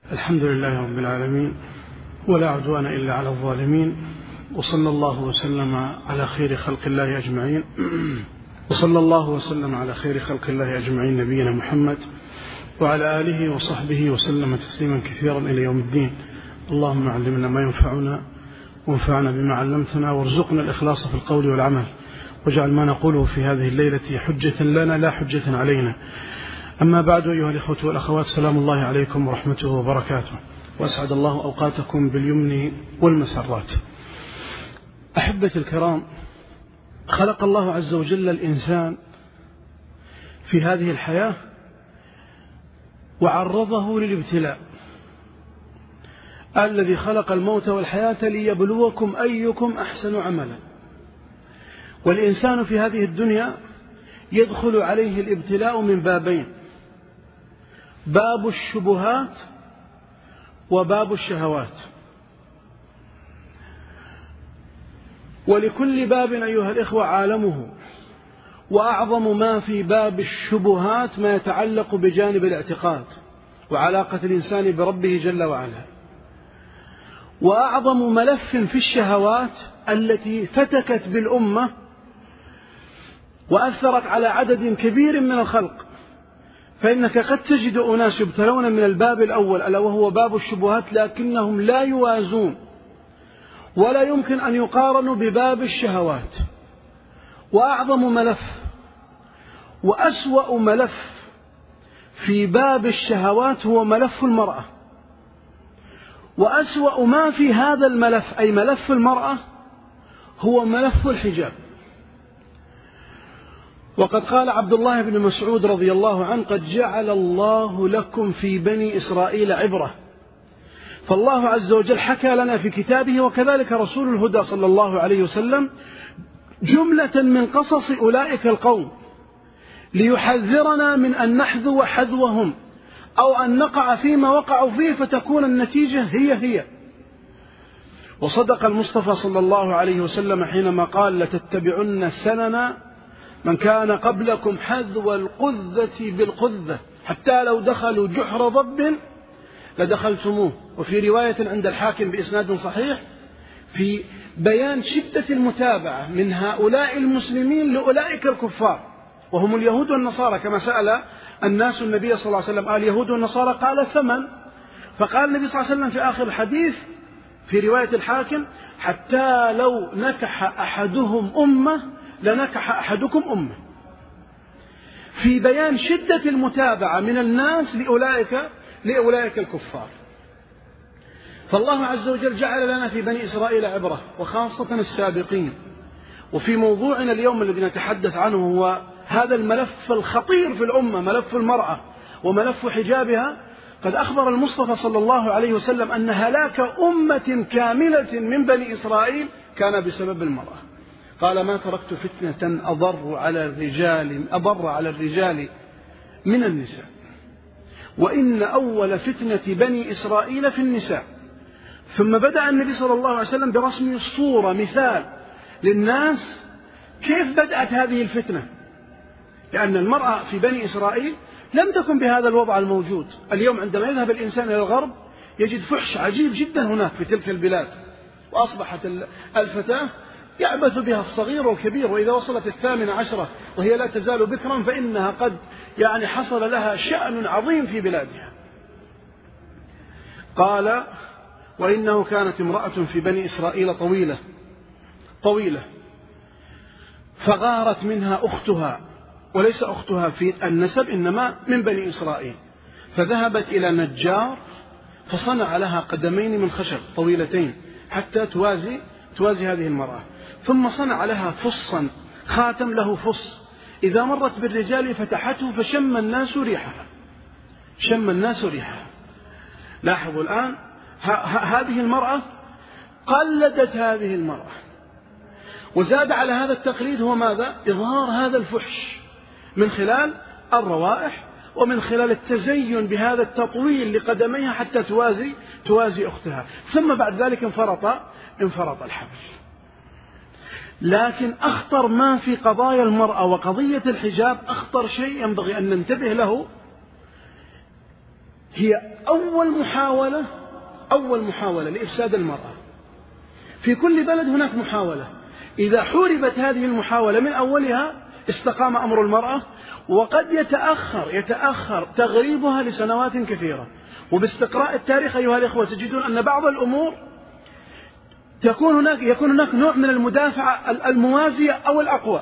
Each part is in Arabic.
الحمد لله رب العالمين، ولا عدوان إلا على الظالمين، وصلى الله وسلم على خير خلق الله أجمعين نبينا محمد وعلى آله وصحبه وسلم تسليما كثيرا إلى يوم الدين. اللهم علمنا ما ينفعنا وانفعنا بما علمتنا، وارزقنا الإخلاص في القول والعمل، واجعل ما نقوله في هذه الليلة حجة لنا لا حجة علينا. أما بعد، أيها الإخوة والأخوات، سلام الله عليكم ورحمته وبركاته، وأسعد الله أوقاتكم باليمن والمسرات. أحبة الكرام، خلق الله عز وجل الإنسان في هذه الحياة وعرضه للابتلاء. الذي خلق الموت والحياة ليبلوكم أيكم أحسن عملا. والإنسان في هذه الدنيا يدخل عليه الابتلاء من بابين: باب الشبهات وباب الشهوات. ولكل باب أيها الإخوة عالمه، وأعظم ما في باب الشبهات ما يتعلق بجانب الاعتقاد وعلاقة الإنسان بربه جل وعلا. وأعظم ملف في الشهوات التي فتكت بالأمة وأثرت على عدد كبير من الخلق، فإنك قد تجد أناس يبتلون من الباب الأول ألا وهو باب الشبهات، لكنهم لا يوازون ولا يمكن أن يقارنوا بباب الشهوات. وأعظم ملف وأسوأ ملف في باب الشهوات هو ملف المرأة. وأسوأ ما في هذا الملف أي ملف المرأة هو ملف الحجاب. وقد قال عبد الله بن مسعود رضي الله عنه: قد جعل الله لكم في بني إسرائيل عبرة. فالله عز وجل حكى لنا في كتابه، وكذلك رسول الهدى صلى الله عليه وسلم، جملة من قصص أولئك القوم ليحذرنا من أن نحذو حذوهم أو أن نقع فيما وقعوا فيه فتكون النتيجة هي. وصدق المصطفى صلى الله عليه وسلم حينما قال: لتتبعن سنن من كان قبلكم حذو القذة بالقذة حتى لو دخلوا جحر ضب لدخلتموه. وفي رواية عند الحاكم بإسناد صحيح في بيان شدة المتابعة من هؤلاء المسلمين لأولئك الكفار وهم اليهود والنصارى، كما سأل الناس النبي صلى الله عليه وسلم: قال اليهود والنصارى؟ قال: ثمن. فقال النبي صلى الله عليه وسلم في آخر الحديث في رواية الحاكم: حتى لو نكح أحدهم أمة لنكح أحدكم أمة، في بيان شدة المتابعة من الناس لأولئك الكفار. فالله عز وجل جعل لنا في بني إسرائيل عبرة، وخاصة السابقين. وفي موضوعنا اليوم الذي نتحدث عنه هو هذا الملف الخطير في الأمة، ملف المرأة وملف حجابها. قد أخبر المصطفى صلى الله عليه وسلم أن هلاك أمة كاملة من بني إسرائيل كان بسبب المرأة. قال: ما تركت فتنة أضر على الرجال من النساء، وإن أول فتنة بني إسرائيل في النساء. ثم بدأ النبي صلى الله عليه وسلم برسم صورة مثال للناس كيف بدأت هذه الفتنة، لأن المرأة في بني إسرائيل لم تكن بهذا الوضع الموجود اليوم. عندما يذهب الإنسان إلى الغرب يجد فحش عجيب جدا هناك في تلك البلاد، وأصبحت الفتاة يعبث بها الصغير والكبير، وإذا وصلت 18 وهي لا تزال بكرا فإنها قد حصل لها شأن عظيم في بلادها. قال: وإنه كانت امرأة في بني إسرائيل طويلة فغارت منها أختها، وليس أختها في النسب إنما من بني إسرائيل، فذهبت إلى نجار فصنع لها قدمين من خشب طويلتين حتى توازي هذه المرأة، ثم صنع لها فصا، خاتم له فص، إذا مرت بالرجال فتحته فشم الناس ريحها. لاحظوا الآن هذه المرأة قلدت هذه المرأة، وزاد على هذا التقليد هو ماذا؟ إظهار هذا الفحش من خلال الروائح ومن خلال التزين بهذا التطويل لقدميها حتى توازي أختها. ثم بعد ذلك انفرط الحبل. لكن أخطر ما في قضايا المرأة وقضية الحجاب، أخطر شيء ينبغي أن ننتبه له، هي أول محاولة لإفساد المرأة. في كل بلد هناك محاولة، إذا حوربت هذه المحاولة من أولها استقام أمر المرأة، وقد يتأخر تغريبها لسنوات كثيرة. وباستقراء التاريخ أيها الإخوة تجدون أن بعض الأمور يكون هناك نوع من المدافعة الموازية أو الأقوى،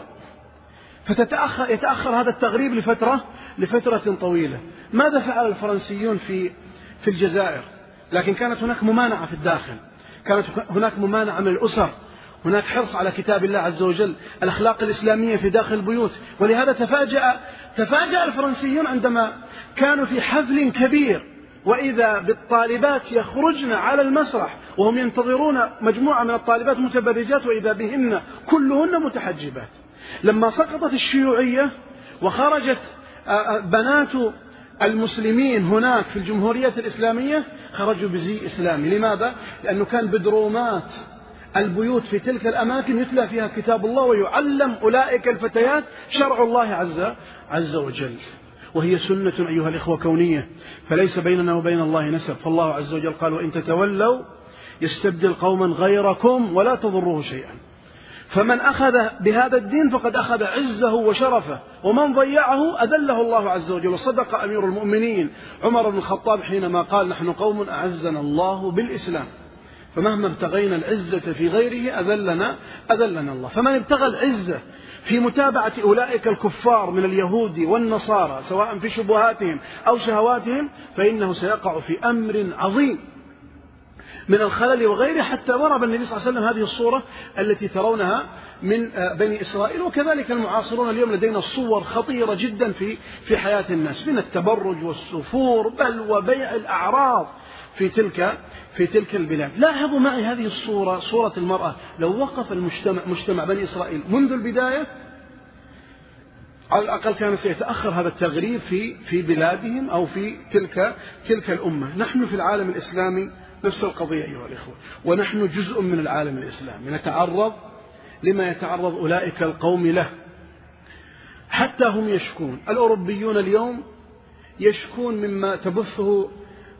يتأخر هذا التغريب لفترة طويلة. ماذا فعل الفرنسيون في الجزائر؟ لكن كانت هناك ممانعة في الداخل، كانت هناك ممانعة من الأسر، هناك حرص على كتاب الله عز وجل، الأخلاق الإسلامية في داخل البيوت. ولهذا تفاجأ الفرنسيون عندما كانوا في حفل كبير وإذا بالطالبات يخرجن على المسرح وهم ينتظرون مجموعة من الطالبات متبرجات وإذا بهن كلهن متحجبات. لما سقطت الشيوعية وخرجت بنات المسلمين هناك في الجمهورية الإسلامية خرجوا بزي إسلامي. لماذا؟ لأنه كان بدرومات البيوت في تلك الأماكن يتلى فيها كتاب الله ويعلم أولئك الفتيات شرع الله عز وجل. وهي سنة أيها الإخوة كونية، فليس بيننا وبين الله نسب. فالله عز وجل قال: وإن تتولوا يستبدل قوما غيركم ولا تضروه شيئا. فمن أخذ بهذا الدين فقد أخذ عزه وشرفه، ومن ضيعه أذله الله عز وجل. وصدق أمير المؤمنين عمر بن الخطاب حينما قال: نحن قوم أعزنا الله بالإسلام، فمهما ابتغينا العزة في غيره أذلنا الله. فمن ابتغى العزة في متابعة أولئك الكفار من اليهود والنصارى سواء في شبهاتهم أو شهواتهم فإنه سيقع في أمر عظيم من الخلل وغيره، حتى ضرب النبي صلى الله عليه وسلم هذه الصورة التي ترونها من بني إسرائيل. وكذلك المعاصرون اليوم لدينا صور خطيرة جدا في حياة الناس، من التبرج والسفور بل وبيع الأعراض في تلك البلاد. لاحظوا معي هذه الصورة، صورة المرأة. لو وقف مجتمع بني إسرائيل منذ البداية على الأقل كان سيتأخر هذا التغريب في بلادهم أو في تلك الأمة. نحن في العالم الإسلامي نفس القضية أيها الإخوة، ونحن جزء من العالم الإسلامي، نتعرض لما يتعرض أولئك القوم له. حتى هم يشكون، الأوروبيون اليوم يشكون مما تبثه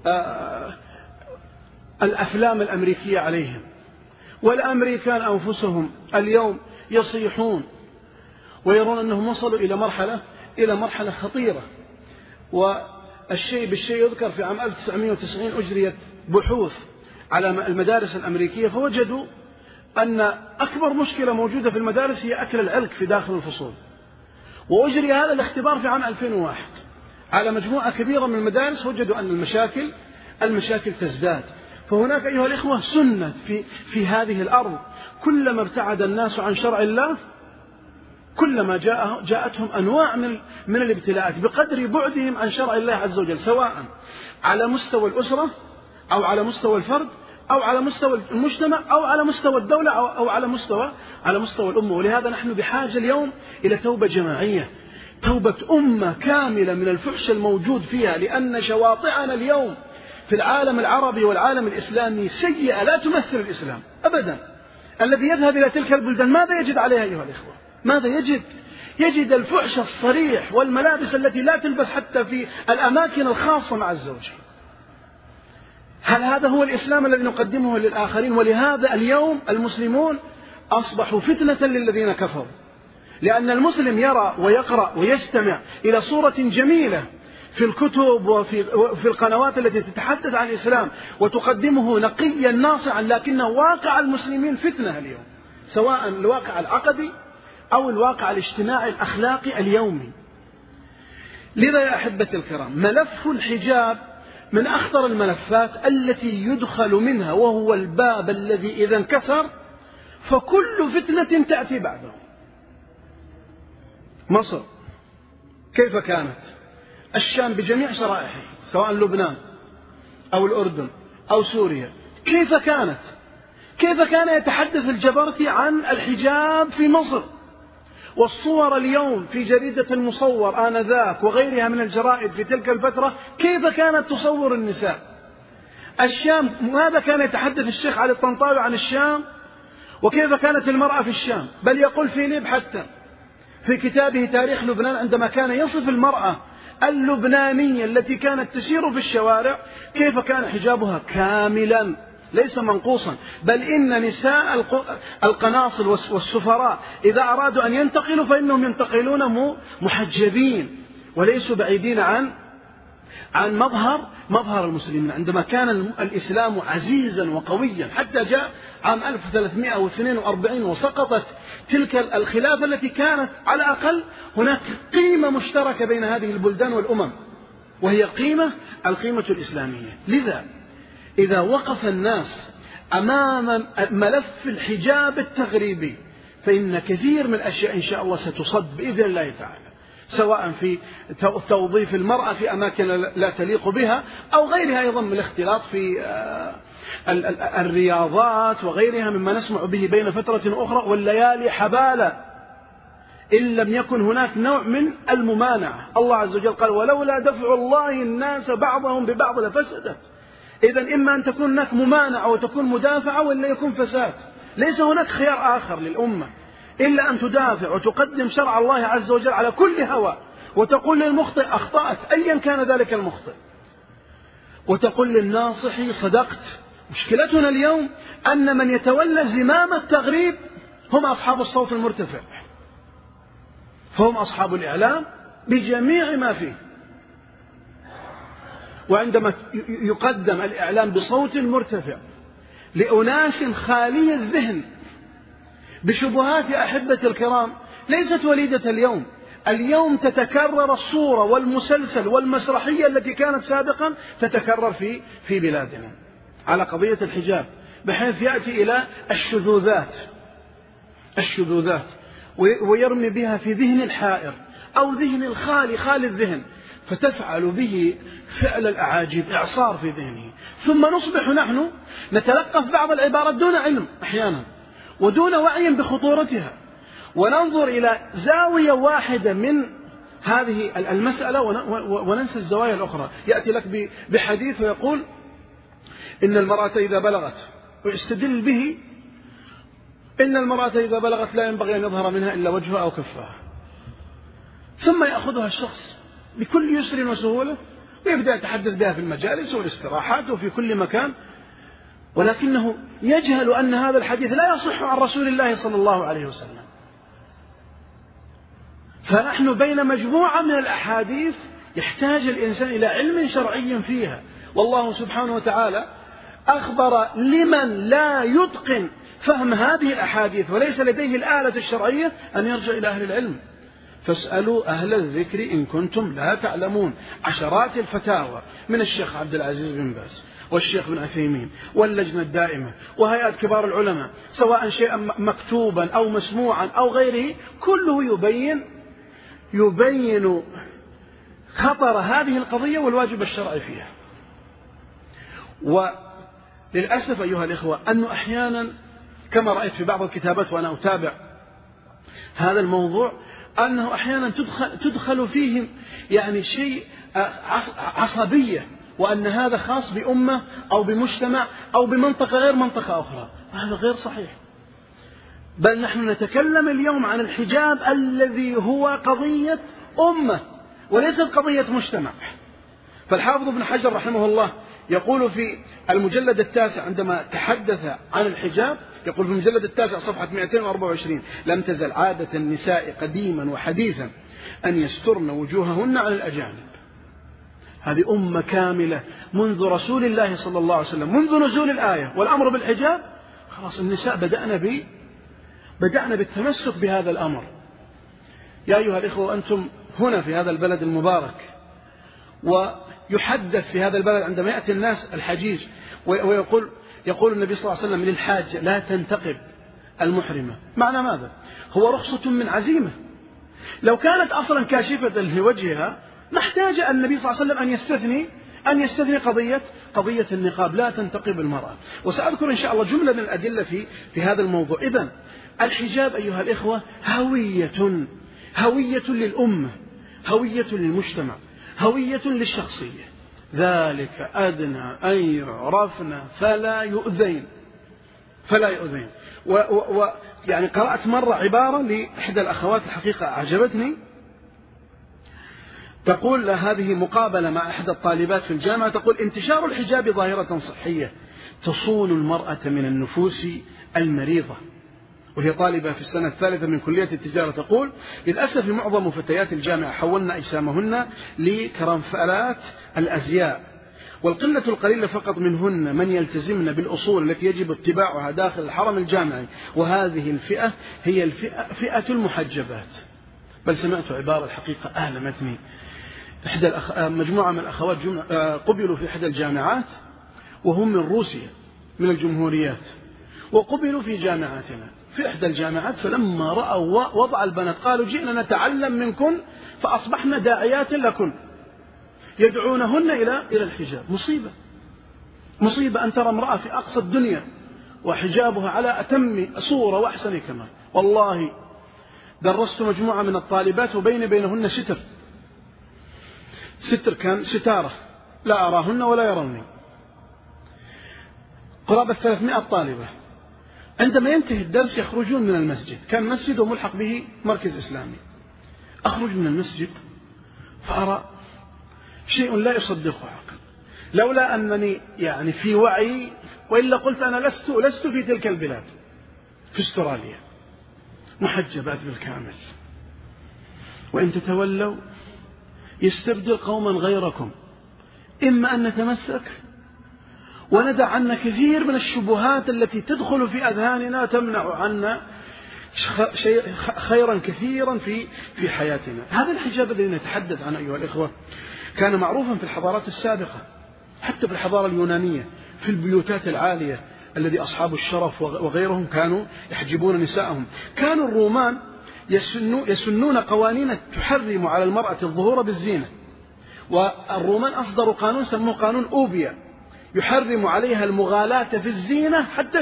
الأفلام الأمريكية عليهم، والأمريكان أنفسهم اليوم يصيحون ويرون أنهم وصلوا إلى مرحلة خطيرة. والشيء بالشيء يذكر في عام 1990 أجريت بحوث على المدارس الأمريكية، فوجدوا أن أكبر مشكلة موجودة في المدارس هي أكل العلك في داخل الفصول. وأجري هذا الاختبار في عام 2001 على مجموعة كبيرة من المدارس، وجدوا أن المشاكل تزداد. فهناك أيها الإخوة سنة في هذه الأرض، كلما ابتعد الناس عن شرع الله كلما جاءتهم أنواع من الابتلاءات بقدر بعدهم عن شرع الله عز وجل، سواء على مستوى الأسرة أو على مستوى الفرد أو على مستوى المجتمع أو على مستوى الدولة أو على مستوى الأمة. ولهذا نحن بحاجة اليوم إلى توبة جماعية، توبة أمة كاملة من الفحش الموجود فيها، لأن شواطئنا اليوم في العالم العربي والعالم الإسلامي سيئة لا تمثل الإسلام أبدا. الذي يذهب إلى تلك البلدان ماذا يجد عليها أيها الإخوة؟ ماذا يجد الفحش الصريح والملابس التي لا تلبس حتى في الأماكن الخاصة مع الزوجة. هل هذا هو الإسلام الذي نقدمه للآخرين؟ ولهذا اليوم المسلمون أصبحوا فتنة للذين كفروا، لأن المسلم يرى ويقرأ ويستمع إلى صورة جميلة في الكتب وفي القنوات التي تتحدث عن الإسلام وتقدمه نقيا ناصعا، لكنه واقع المسلمين فتنة اليوم، سواء الواقع العقدي أو الواقع الاجتماعي الأخلاقي اليومي. لذا يا أحبتي الكرام، ملف الحجاب من أخطر الملفات التي يدخل منها، وهو الباب الذي إذا انكسر فكل فتنة تأتي بعده. مصر كيف كانت؟ الشام بجميع شرائحه، سواء لبنان أو الأردن أو سوريا، كيف كان يتحدث الجبرتي عن الحجاب في مصر؟ والصور اليوم في جريدة المصور آنذاك وغيرها من الجرائد في تلك الفترة كيف كانت تصور النساء. الشام ماذا كان يتحدث الشيخ علي الطنطاوي عن الشام وكيف كانت المرأة في الشام؟ بل يقول فيليب حتى في كتابه تاريخ لبنان عندما كان يصف المرأة اللبنانية التي كانت تسير في الشوارع كيف كان حجابها كاملا ليس منقوصا، بل إن نساء القناصل والسفراء إذا أرادوا أن ينتقلوا فإنهم ينتقلون محجبين وليسوا بعيدين عن مظهر المسلمين. عندما كان الإسلام عزيزا وقويا حتى جاء عام 1342 وسقطت تلك الخلافة التي كانت على الأقل هناك قيمة مشتركة بين هذه البلدان والأمم، وهي القيمة الإسلامية. لذا إذا وقف الناس أمام ملف الحجاب التغريبي فإن كثير من الأشياء إن شاء الله ستصد بإذن الله تعالى، سواء في توظيف المرأة في أماكن لا تليق بها أو غيرها أيضا من الاختلاط في الرياضات وغيرها مما نسمع به بين فترة أخرى. والليالي حبالة إن لم يكن هناك نوع من الممانعة. الله عز وجل قال ولولا دفع الله الناس بعضهم ببعض لفسدت. إذن إما أن تكون هناك ممانعة وتكون مدافعة ولا يكون فساد. ليس هناك خيار آخر للأمة إلا أن تدافع وتقدم شرع الله عز وجل على كل هوى، وتقول للمخطئ أخطأت أيا كان ذلك المخطئ، وتقول للناصح صدقت. مشكلتنا اليوم أن من يتولى زمام التغريب هم أصحاب الصوت المرتفع، فهم أصحاب الإعلام بجميع ما فيه. وعندما يقدم الإعلام بصوت مرتفع لأناس خالي الذهن بشبهات أحبة الكرام ليست وليدة اليوم. اليوم تتكرر الصورة والمسلسل والمسرحية التي كانت سابقا تتكرر في بلادنا على قضية الحجاب، بحيث يأتي إلى الشذوذات ويرمي بها في ذهن الحائر أو ذهن خالي الذهن، فتفعل به فعل الأعاجيب، إعصار في ذهنه. ثم نصبح نحن نتلقف بعض العبارات دون علم أحيانا ودون وعي بخطورتها، وننظر إلى زاوية واحدة من هذه المسألة وننسى الزوايا الأخرى. يأتي لك بحديث ويقول إن المرأة إذا بلغت، ويستدل به إن المرأة إذا بلغت لا ينبغي أن يظهر منها إلا وجهها أو كفها، ثم يأخذها الشخص بكل يسر وسهولة ويبدأ يتحدث بها في المجالس والاستراحات وفي كل مكان، ولكنه يجهل أن هذا الحديث لا يصح عن رسول الله صلى الله عليه وسلم. فنحن بين مجموعة من الأحاديث يحتاج الإنسان إلى علم شرعي فيها. والله سبحانه وتعالى أخبر لمن لا يتقن فهم هذه الأحاديث وليس لديه الآلة الشرعية أن يرجع إلى أهل العلم، فاسألوا أهل الذكر إن كنتم لا تعلمون. عشرات الفتاوى من الشيخ عبد العزيز بن باز والشيخ بن عثيمين واللجنة الدائمة وهيئات كبار العلماء، سواء شيئا مكتوبا أو مسموعا أو غيره، كله يبين خطر هذه القضية والواجب الشرعي فيها. وللأسف أيها الإخوة أنه أحيانا كما رأيت في بعض الكتابات وأنا أتابع هذا الموضوع أنه أحيانا تدخل فيهم يعني شيء عصبية، وأن هذا خاص بأمة أو بمجتمع أو بمنطقة غير منطقة أخرى. هذا غير صحيح، بل نحن نتكلم اليوم عن الحجاب الذي هو قضية أمة وليست قضية مجتمع. فالحافظ ابن حجر رحمه الله يقول في المجلد 9 عندما تحدث عن الحجاب، يقول في المجلد 9 صفحة 224: لم تزل عادة النساء قديما وحديثا أن يسترن وجوههن على الأجانب. هذه أمة كاملة منذ رسول الله صلى الله عليه وسلم، منذ نزول الآية والأمر بالحجاب، خلاص النساء بدأنا بالتمسك بهذا الأمر. يا أيها الإخوة أنتم هنا في هذا البلد المبارك، ويحدث في هذا البلد عندما يأتي الناس الحجيج يقول النبي صلى الله عليه وسلم للحاج لا تنتقب المحرمة. معنى ماذا؟ هو رخصة من عزيمة. لو كانت أصلا كاشفة لوجهها ما احتاج النبي صلى الله عليه وسلم أن يستثني قضية النقاب، لا تنتقب المرأة. وسأذكر إن شاء الله جملة من الأدلة في هذا الموضوع. إذن الحجاب أيها الإخوة هوية للأمة، هوية للمجتمع، هوية للشخصية. ذلك أدنى أن يعرفن فلا يؤذين. يعني قرأت مرة عبارة لإحدى الأخوات الحقيقة أعجبتني، تقول هذه مقابلة مع إحدى الطالبات في الجامعة، تقول: انتشار الحجاب ظاهرة صحية تصون المرأة من النفوس المريضة. وهي طالبة في السنة الثالثة من كلية التجارة، تقول: للأسف معظم فتيات الجامعة حولن أجسامهن لكرنفالات الأزياء، والقلة القليلة فقط منهن من يلتزمن بالأصول التي يجب اتباعها داخل الحرم الجامعي، وهذه الفئة هي فئة المحجبات. بل سمعت عبارة الحقيقة ألمتني. مجموعة من الأخوات قبلوا في إحدى الجامعات، وهم من روسيا من الجمهوريات، وقبلوا في جامعاتنا في إحدى الجامعات، فلما رأوا وضع البنات قالوا: جئنا نتعلم منكن، فأصبحنا داعيات لكن، يدعونهن إلى الحجاب. مصيبة أن ترى امرأة في أقصى الدنيا وحجابها على أتم صورة وأحسن كمال. والله درست مجموعة من الطالبات وبينهن ستر كان ستارة، لا أراهن ولا يروني، قرابة 300 طالبة. عندما ينتهي الدرس يخرجون من المسجد، كان مسجد وملحق به مركز إسلامي. أخرج من المسجد فأرى شيء لا يصدقه عقل، لولا أنني يعني في وعي، وإلا قلت أنا لست في تلك البلاد، في استراليا، محجبات بالكامل. وإن تتولوا يستبدل قوما غيركم، إما أن نتمسك وندع عنا كثير من الشبهات التي تدخل في أذهاننا تمنع عنا خيرا كثيرا في حياتنا. هذا الحجاب الذي نتحدث عنه أيها الإخوة كان معروفا في الحضارات السابقة، حتى في الحضارة اليونانية، في البيوتات العالية الذي أصحاب الشرف وغيرهم كانوا يحجبون نساءهم. كانوا الرومان يسنون قوانين تحرم على المرأة الظهور بالزينة، والرومان أصدروا قانون سموه قانون أوبيا، يحرم عليها المغالاة في الزينة حتى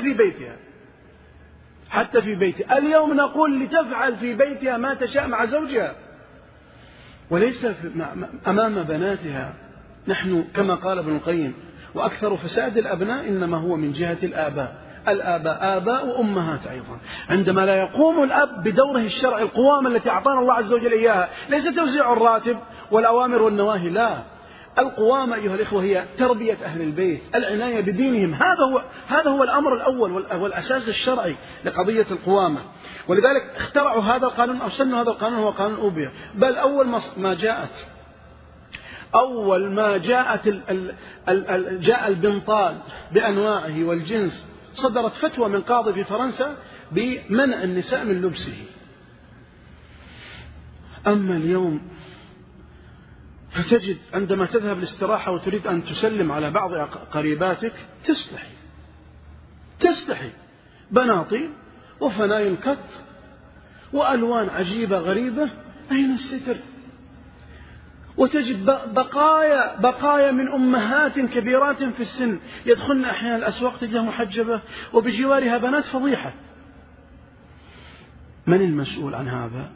في بيتها. اليوم نقول لتفعل في بيتها ما تشاء مع زوجها، وليس أمام بناتها. نحن كما قال ابن القيم: وأكثر فساد الأبناء إنما هو من جهة الآباء آباء وأمهات أيضا. عندما لا يقوم الأب بدوره الشرعي، القوامة التي أعطانا الله عز وجل إياها، ليس توزيع الراتب والأوامر والنواهي، لا، القوامة أيها الإخوة هي تربية أهل البيت، العناية بدينهم. هذا هو الأمر الأول والأساس الشرعي لقضية القوامة. ولذلك اخترعوا هذا القانون أو سنوا هذا القانون، هو قانون أوبيا. بل أول ما جاء البنطال بأنواعه والجنس، صدرت فتوى من قاضي في فرنسا بمنع النساء من لبسه. أما اليوم فتجد عندما تذهب للاستراحة وتريد أن تسلم على بعض قريباتك تستحي، بناطيل وفنايل قط وألوان عجيبة غريبة، أين الستر؟ وتجد بقايا من أمهات كبيرات في السن يدخلن أحيانا الأسواق تجاه محجبة وبجوارها بنات، فضيحة. من المسؤول عن هذا؟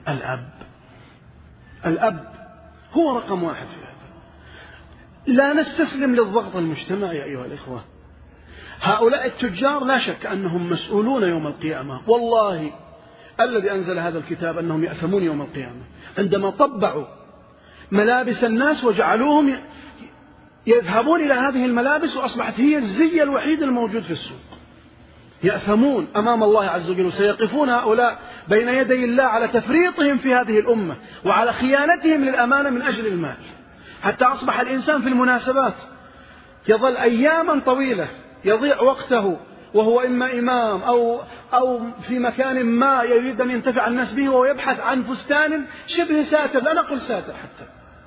الأب هو رقم واحد في هذا. لا نستسلم للضغط المجتمعي أيها الإخوة. هؤلاء التجار لا شك أنهم مسؤولون يوم القيامة، والله الذي أنزل هذا الكتاب أنهم يأثمون يوم القيامة عندما طبعوا ملابس الناس وجعلوهم يذهبون إلى هذه الملابس، وأصبحت هي الزي الوحيد الموجود في السوق. يأثمون أمام الله عز وجل، سيقفون هؤلاء بين يدي الله على تفريطهم في هذه الأمة وعلى خيانتهم للأمانة من أجل المال، حتى أصبح الإنسان في المناسبات يظل أياما طويلة يضيع وقته وهو إما إمام أو في مكان ما يريد أن ينتفع الناس به، وهو يبحث عن فستان شبه ساتر، لا نقول ساتر حتى،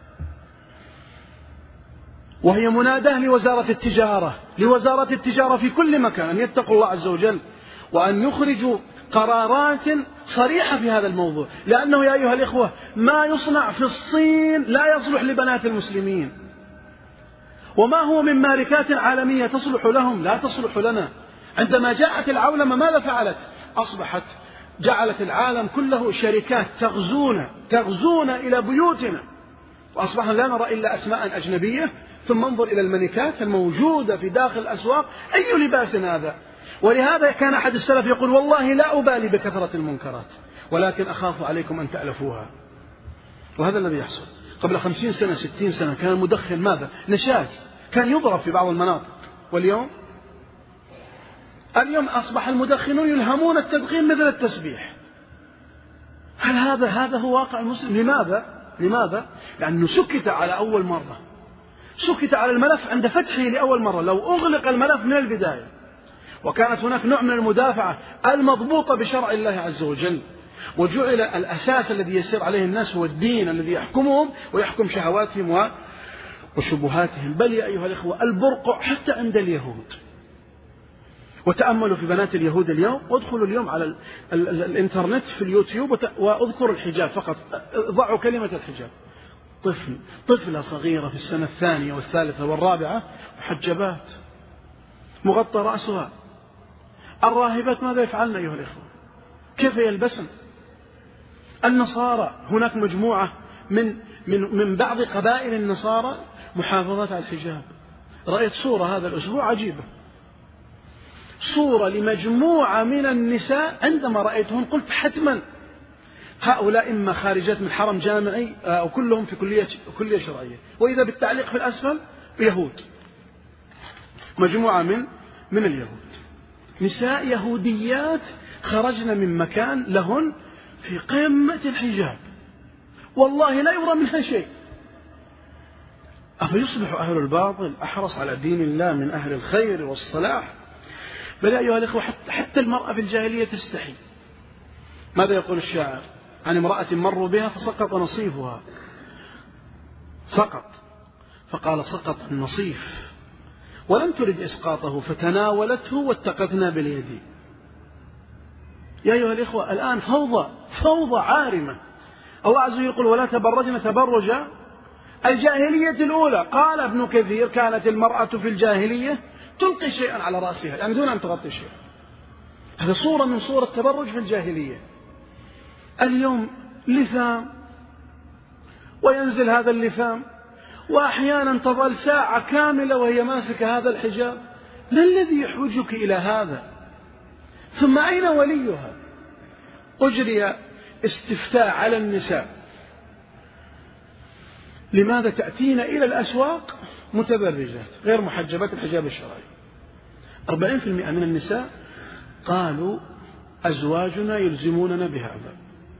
وهي مناداه لوزارة التجارة في كل مكان أن يتقوا الله عز وجل وأن يخرجوا قرارات صريحة في هذا الموضوع. لأنه يا أيها الإخوة ما يصنع في الصين لا يصلح لبنات المسلمين، وما هو من ماركات عالمية تصلح لهم لا تصلح لنا. عندما جاءت العولمة ماذا فعلت؟ أصبحت جعلت العالم كله شركات تغزون إلى بيوتنا، وأصبحنا لا نرى إلا أسماء أجنبية. ثم انظر إلى الملكات الموجودة في داخل الأسواق، أي لباس هذا؟ ولهذا كان أحد السلف يقول: والله لا أبالي بكثرة المنكرات ولكن أخاف عليكم أن تألفوها. وهذا الذي يحصل. قبل 50 سنة 60 سنة كان المدخن ماذا؟ نشاز، كان يضرب في بعض المناطق. واليوم أصبح المدخنون يلهمون التدخين مثل التسبيح. هل هذا هو واقع المسلم؟ لماذا؟ لأنه سكت على أول مرة، سكت على الملف عند فتحه لأول مرة. لو أغلق الملف من البداية وكانت هناك نوع من المدافعة المضبوطة بشرع الله عز وجل، وجعل الأساس الذي يسير عليه الناس هو الدين الذي يحكمهم ويحكم شهواتهم وشبهاتهم. بل يا أيها الإخوة البرقع حتى عند اليهود. وتأملوا في بنات اليهود اليوم، وادخلوا اليوم على الإنترنت في اليوتيوب واذكروا الحجاب فقط، ضعوا كلمة الحجاب. طفلة صغيرة في السنة الثانية والثالثة والرابعة، محجبات، مغطى رأسها. الراهبات ماذا يفعلن أيها الإخوة؟ كيف يلبسن؟ النصارى، هناك مجموعة من بعض قبائل النصارى محافظات على الحجاب. رأيت صورة هذا الأسبوع عجيبة، صورة لمجموعة من النساء، عندما رأيتهم قلت حتما هؤلاء إما خارجات من حرم جامعي أو كلهم في كلية شرعية، وإذا بالتعليق في الأسفل يهود، مجموعة من اليهود، نساء يهوديات خرجن من مكان لهن في قمة الحجاب، والله لا يرى منها شيء. أفيصبح أهل الباطل أحرص على دين الله من أهل الخير والصلاح؟ بل أيها الإخوة حتى المرأة في الجاهلية تستحي. ماذا يقول الشاعر عن امرأة مروا بها فسقط نصيفها؟ سقط، فقال سقط النصيف ولم ترد إسقاطه فتناولته واتقتنا باليد. يا أيها الإخوة الآن فوضى عارمة. الله عز وجل يقول ولا تبرجن تبرج الجاهلية الأولى. قال ابن كثير كانت المرأة في الجاهلية تلقي شيئا على رأسها، يعني دون أن تغطي شيئا. هذا صورة من صور التبرج في الجاهلية. اليوم لثام، وينزل هذا اللثام، وأحيانا تظل ساعة كاملة وهي ماسكة هذا الحجاب. ما الذي يحوجك إلى هذا؟ ثم أين وليها؟ أجري استفتاء على النساء، لماذا تأتين إلى الأسواق متبرجات غير محجبات الحجاب الشرعي؟ 40% من النساء قالوا أزواجنا يلزموننا بهذا.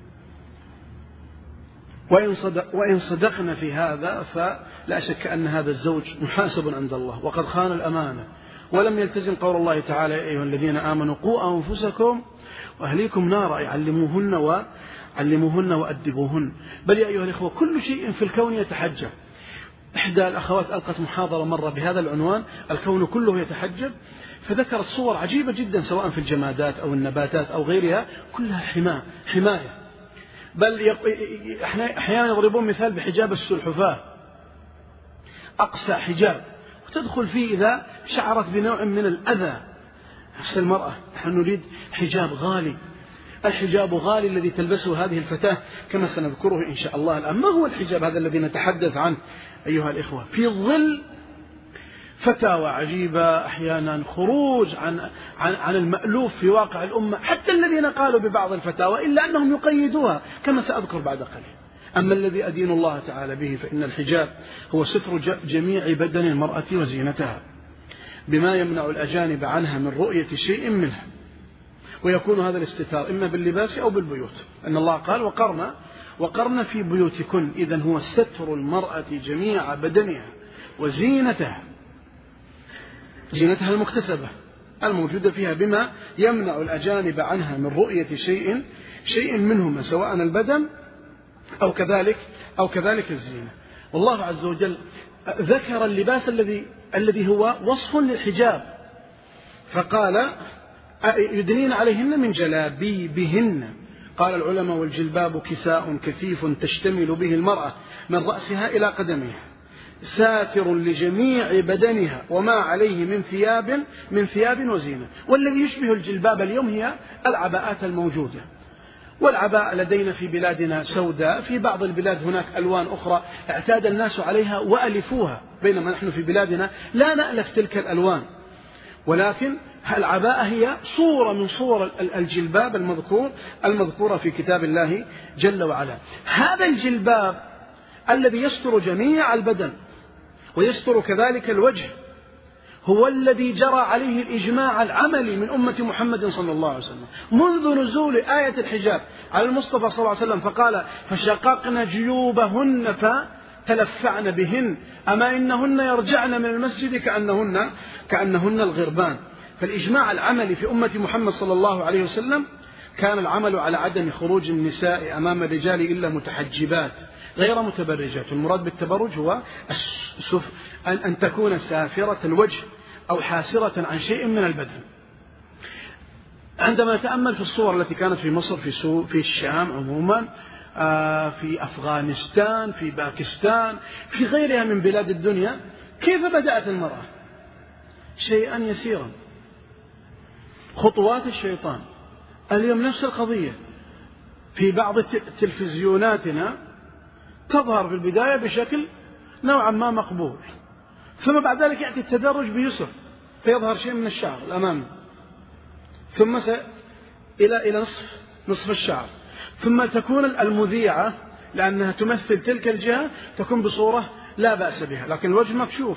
وإن صدقنا في هذا فلا شك أن هذا الزوج محاسب عند الله وقد خان الأمانة ولم يلتزم قول الله تعالى يا أيها الذين آمنوا قوا أنفسكم وأهليكم نارا، علموهن وأدبوهن. بل يا أيها الإخوة كل شيء في الكون يتحجب. إحدى الأخوات ألقت محاضرة مرة بهذا العنوان، الكون كله يتحجب، فذكرت صور عجيبة جدا سواء في الجمادات أو النباتات أو غيرها، كلها حماية. بل أحيانا يضربون مثال بحجاب السلحفاة، أقسى حجاب وتدخل فيه إذا شعرت بنوع من الأذى. نفس المرأة، نحن نريد حجاب غالي، الحجاب غالي الذي تلبسه هذه الفتاة كما سنذكره إن شاء الله الآن. ما هو الحجاب هذا الذي نتحدث عنه أيها الإخوة؟ في ظل فتاوى عجيبة، أحيانا خروج عن المألوف في واقع الأمة، حتى الذين قالوا ببعض الفتاوى إلا أنهم يقيدوها كما سأذكر بعد قليل. أما الذي أدين الله تعالى به فإن الحجاب هو ستر جميع بدن المرأة وزينتها بما يمنع الأجانب عنها من رؤية شيء منها، ويكون هذا الاستتار إما باللباس أو بالبيوت، أن الله قال وقرن في بيوتكن. إذن هو ستر المرأة جميع بدنها وزينتها، زينتها المكتسبة الموجودة فيها بما يمنع الأجانب عنها من رؤية شيء منهما سواء البدن أو كذلك الزينة. والله عز وجل ذكر اللباس الذي هو وصف للحجاب، فقال يدنين عليهن من جلابيبهن. قال العلماء والجلباب كساء كثيف تشتمل به المرأة من رأسها إلى قدمها، ساتر لجميع بدنها وما عليه من ثياب وزينة. والذي يشبه الجلباب اليوم هي العباءات الموجودة، والعباءة لدينا في بلادنا سوداء، في بعض البلاد هناك ألوان أخرى اعتاد الناس عليها وألفوها، بينما نحن في بلادنا لا نألف تلك الألوان، ولكن العباءة هي صورة من صور الجلباب المذكورة في كتاب الله جل وعلا. هذا الجلباب الذي يستر جميع البدن ويستر كذلك الوجه هو الذي جرى عليه الإجماع العملي من أمة محمد صلى الله عليه وسلم منذ نزول آية الحجاب على المصطفى صلى الله عليه وسلم، فقال فشققن جيوبهن فتلفعن بهن أما إنهن يرجعن من المسجد كأنهن الغربان. فالإجماع العملي في أمة محمد صلى الله عليه وسلم كان العمل على عدم خروج النساء أمام الرجال إلا متحجبات غير متبرجات. المراد بالتبرج هو أن تكون سافرة الوجه أو حاسرة عن شيء من البدن. عندما نتأمل في الصور التي كانت في مصر في الشام عموما، في أفغانستان، في باكستان، في غيرها من بلاد الدنيا، كيف بدأت المرأة؟ شيئا يسيرا، خطوات الشيطان. اليوم نفس القضية في بعض تلفزيوناتنا تظهر في البداية بشكل نوعا ما مقبول، ثم بعد ذلك يأتي التدرج بيسر فيظهر شيء من الشعر الأمامي، ثم إلى نصف الشعر، ثم تكون المذيعة لأنها تمثل تلك الجهة تكون بصورة لا بأس بها لكن الوجه مكشوف.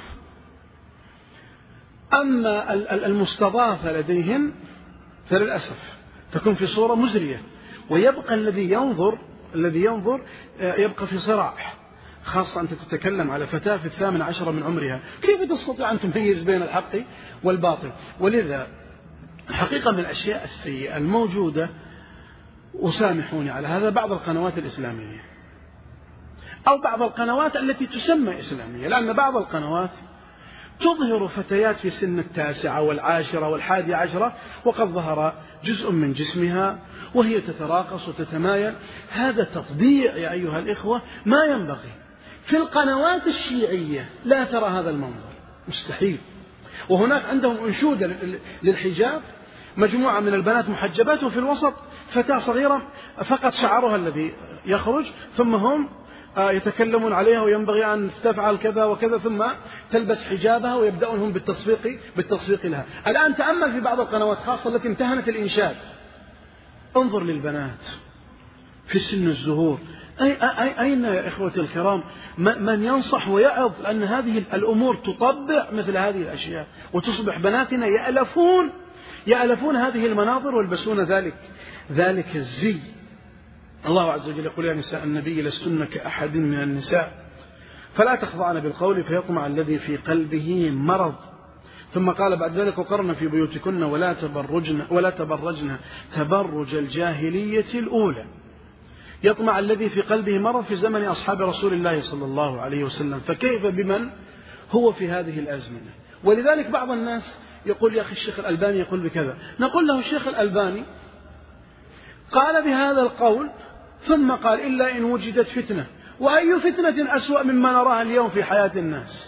أما المستضافة لديهم فللأسف تكون في صورة مزرية، ويبقى الذي ينظر يبقى في صراع، خاصة أنت تتكلم على فتاة في 18 من عمرها، كيف تستطيع أن تميز بين الحق والباطل؟ ولذا حقيقة من الأشياء السيئة الموجودة، وسامحوني على هذا، بعض القنوات الإسلامية أو بعض القنوات التي تسمى إسلامية، لأن بعض القنوات تظهر فتيات في سن 9 و10 و11 وقد ظهر جزء من جسمها وهي تتراقص وتتمايل. هذا تطبيع يا أيها الإخوة ما ينبغي. في القنوات الشيعية لا ترى هذا المنظر، مستحيل. وهناك عندهم أنشودة للحجاب، مجموعة من البنات محجبات وفي الوسط فتاة صغيرة فقط شعرها الذي يخرج، ثم هم يتكلمون عليها وينبغي أن تفعل كذا وكذا، ثم تلبس حجابها ويبدأون هم بالتصفيق لها. الآن تأمل في بعض القنوات خاصة التي امتهنت الإنشاد، انظر للبنات في سن الزهور. أين يا إخوتي الكرام من ينصح ويعظ؟ لأن هذه الأمور تطبع مثل هذه الأشياء، وتصبح بناتنا يألفون هذه المناظر ويلبسون ذلك الزي. الله عز وجل يقول يا نساء النبي لستن كأحد من النساء فلا تخضعن بالقول فيطمع الذي في قلبه مرض. ثم قال بعد ذلك وقرن في بيوتكن ولا تبرجن تبرج الجاهلية الأولى. يطمع الذي في قلبه مرض في زمن أصحاب رسول الله صلى الله عليه وسلم، فكيف بمن هو في هذه الأزمنة؟ ولذلك بعض الناس يقول يا أخي الشيخ الألباني يقول بكذا، نقول له الشيخ الألباني قال بهذا القول ثم قال إلا إن وجدت فتنة، وأي فتنة أسوأ مما نراها اليوم في حياة الناس؟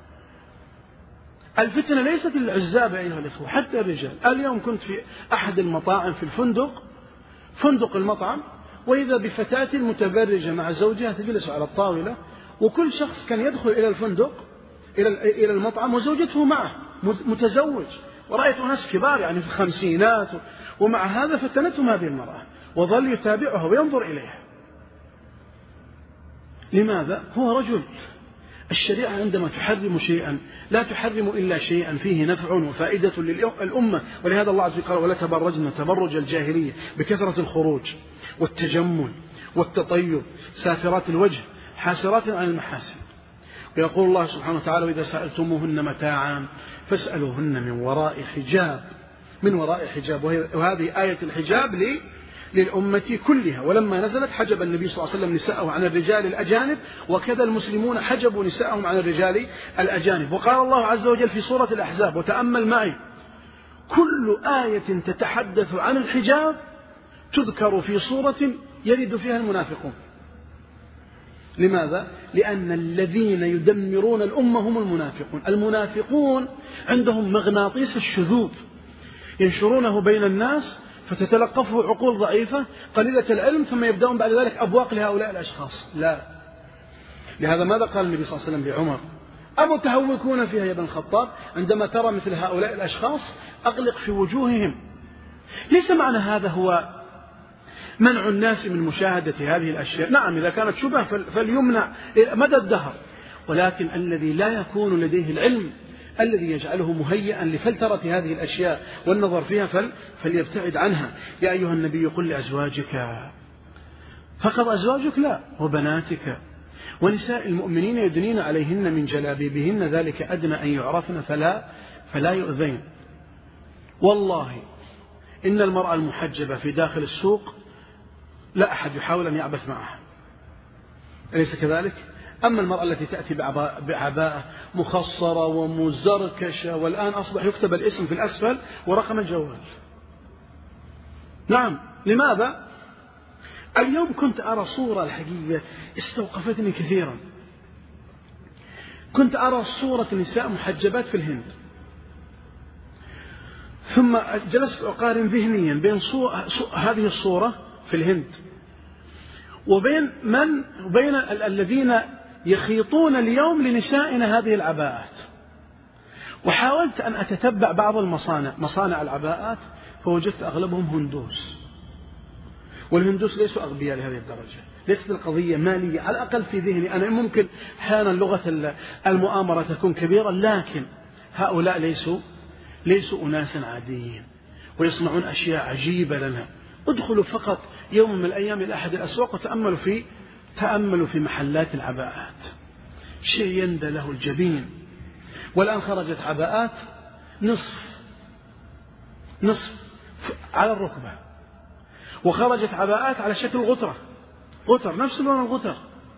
الفتنة ليست للعزاب أيها الإخوة، حتى الرجال. اليوم كنت في أحد المطاعم في فندق المطعم، وإذا بفتاة متبرجة مع زوجها تجلس على الطاولة، وكل شخص كان يدخل إلى الفندق إلى المطعم وزوجته معه متزوج، ورأيت ناس كبار يعني في الخمسينات، ومع هذا فتنتهم هذه المرأة وظل يتابعها وينظر إليها. لماذا؟ هو رجل. الشريعة عندما تحرم شيئا لا تحرم إلا شيئا فيه نفع وفائدة للأمة، ولهذا الله عز وجل قال ولا تبرجن تبرج الجاهلية بكثرة الخروج والتجمل والتطيب، سافرات الوجه حاسرات عن المحاسن. ويقول الله سبحانه وتعالى وإذا سألتموهن متاعا فاسألوهن من وراء حجاب. وهذه آية الحجاب للأمة كلها، ولما نزلت حجب النبي صلى الله عليه وسلم نساءه عن الرجال الأجانب، وكذا المسلمون حجبوا نساءهم عن الرجال الأجانب. وقال الله عز وجل في سورة الأحزاب وتأمل معي كل آية تتحدث عن الحجاب تذكر في صورة يرد فيها المنافقون. لماذا؟ لأن الذين يدمرون الأمة هم المنافقون عندهم مغناطيس الشذوذ ينشرونه بين الناس فتتلقفه عقول ضعيفة قليلة العلم، ثم يبدأون بعد ذلك أبواق لهؤلاء الأشخاص. لا، لهذا ماذا قال النبي صلى الله عليه وسلم لعمر أمتهوكون فيها يا ابن الخطاب؟ عندما ترى مثل هؤلاء الأشخاص أغلق في وجوههم. ليس معنى هذا هو منع الناس من مشاهدة هذه الأشياء. نعم إذا كانت شبهة فليمنع مدى الدهر، ولكن الذي لا يكون لديه العلم الذي يجعله مهيئا لفلترة هذه الأشياء والنظر فيها فليبتعد عنها. يا أيها النبي قل لأزواجك، فقط أزواجك؟ لا، وبناتك ونساء المؤمنين يدنين عليهن من جلابيبهن ذلك أدنى أن يعرفن فلا يؤذين. والله إن المرأة المحجبة في داخل السوق لا أحد يحاول أن يعبث معها، أليس كذلك؟ أما المرأة التي تأتي بعباءة مخصرة ومزركشة، والآن أصبح يكتب الاسم في الأسفل ورقم الجوال. نعم، لماذا؟ اليوم كنت أرى صورة الحقيقة استوقفتني كثيرا. كنت أرى صورة نساء محجبات في الهند، ثم جلست أقارن ذهنيا بين هذه الصورة في الهند وبين الذين يخيطون اليوم لنسائنا هذه العباءات. وحاولت أن أتتبع بعض مصانع العباءات، فوجدت أغلبهم هندوس، والهندوس ليسوا أغبياء لهذه الدرجة. ليست القضية مالية، على الأقل في ذهني أنا. ممكن أحيانا لغة المؤامرة تكون كبيرة، لكن هؤلاء ليسوا أناسا عاديين ويصنعون أشياء عجيبة لنا. ادخلوا فقط يوم من الأيام إلى أحد الأسواق وتأملوا في محلات العباءات، شيء يندى له الجبين. والآن خرجت عباءات نصف على الركبة، وخرجت عباءات على شكل غتر نفس لون الغتر.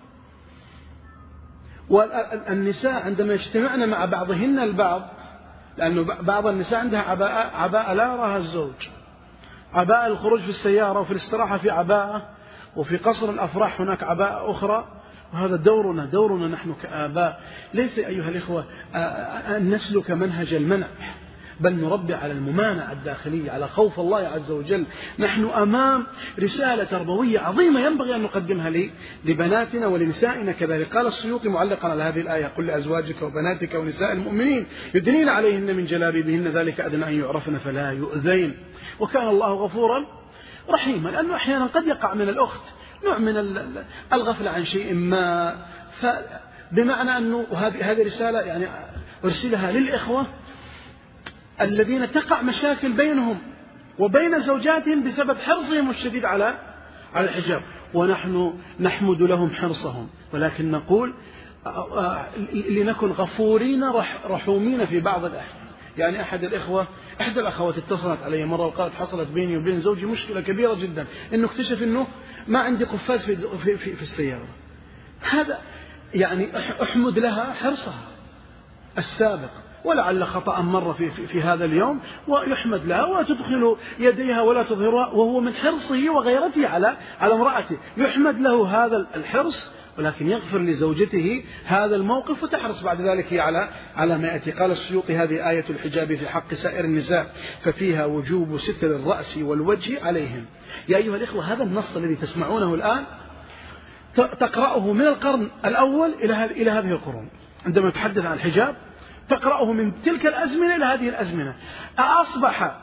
والنساء عندما يجتمعن مع بعضهن البعض، لأنه بعض النساء عندها عباءة لا يراها الزوج، عباءة الخروج في السيارة وفي الاستراحة في عباءة، وفي قصر الأفراح هناك عباءة أخرى. وهذا دورنا نحن كآباء. ليس أيها الإخوة أن نسلك منهج المنع، بل نربي على الممانعة الداخلية، على خوف الله عز وجل. نحن أمام رسالة تربوية عظيمة ينبغي أن نقدمها لبناتنا ولنسائنا كذلك. قال السيوطي معلقا على هذه الآية: قل لأزواجك وبناتك ونساء المؤمنين يدنين عليهن من جلابيبهن ذلك أدنى أن يعرفن فلا يؤذين. وكان الله غفورا رحيما، لأنه أحيانا قد يقع من الأخت نوع من الغفلة عن شيء ما، بمعنى أنه هذه رسالة يعني أرسلها للإخوة الذين تقع مشاكل بينهم وبين زوجاتهم بسبب حرصهم الشديد على الحجاب، ونحن نحمد لهم حرصهم، ولكن نقول لنكن غفورين رحومين في بعض الأحيان. يعني إحدى الأخوات اتصلت علي مرة وقالت: حصلت بيني وبين زوجي مشكلة كبيرة جدا، إنه اكتشف إنه ما عندي قفاز في السيارة. هذا يعني أحمد لها حرصها السابق، ولعل خطأ مر في هذا اليوم، ويحمد لها وتدخل يديها ولا تظهرها، وهو من حرصه وغيرته على امرأته. يحمد له هذا الحرص، ولكن يغفر لزوجته هذا الموقف وتحرص بعد ذلك على ما يأتي. قال السيوطي: هذه آية الحجاب في حق سائر النساء، ففيها وجوب ستر الرأس والوجه عليهم. يا أيها الإخوة، هذا النص الذي تسمعونه الآن تقرأه من القرن الأول إلى هذه القرون. عندما تحدث عن الحجاب تقرأه من تلك الأزمنة إلى هذه الأزمنة. أصبح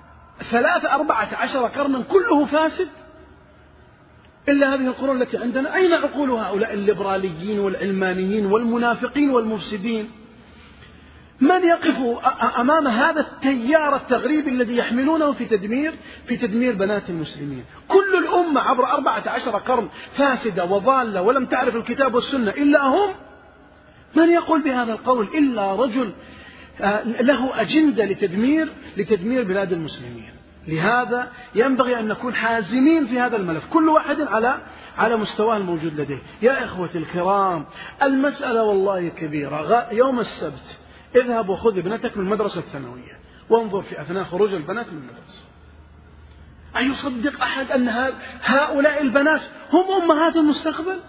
13-14 قرنا كله فاسد إلا هذه القرون التي عندنا. أين عقول هؤلاء الليبراليين والعلمانيين والمنافقين والمفسدين؟ من يقف أمام هذا التيار التغريبي الذي يحملونه في تدمير بنات المسلمين؟ كل الأمة عبر 14 قرن فاسدة وضالة ولم تعرف الكتاب والسنة إلا هم. من يقول بهذا القول إلا رجل له أجندة لتدمير بلاد المسلمين. لهذا ينبغي أن نكون حازمين في هذا الملف، كل واحد على مستواه الموجود لديه. يا إخوة الكرام، المسألة والله كبيرة. يوم السبت اذهب وخذ ابنتك من المدرسة الثانوية وانظر في أثناء خروج البنات من المدرسة. أيصدق أحد أن هؤلاء البنات هم أمهات المستقبل؟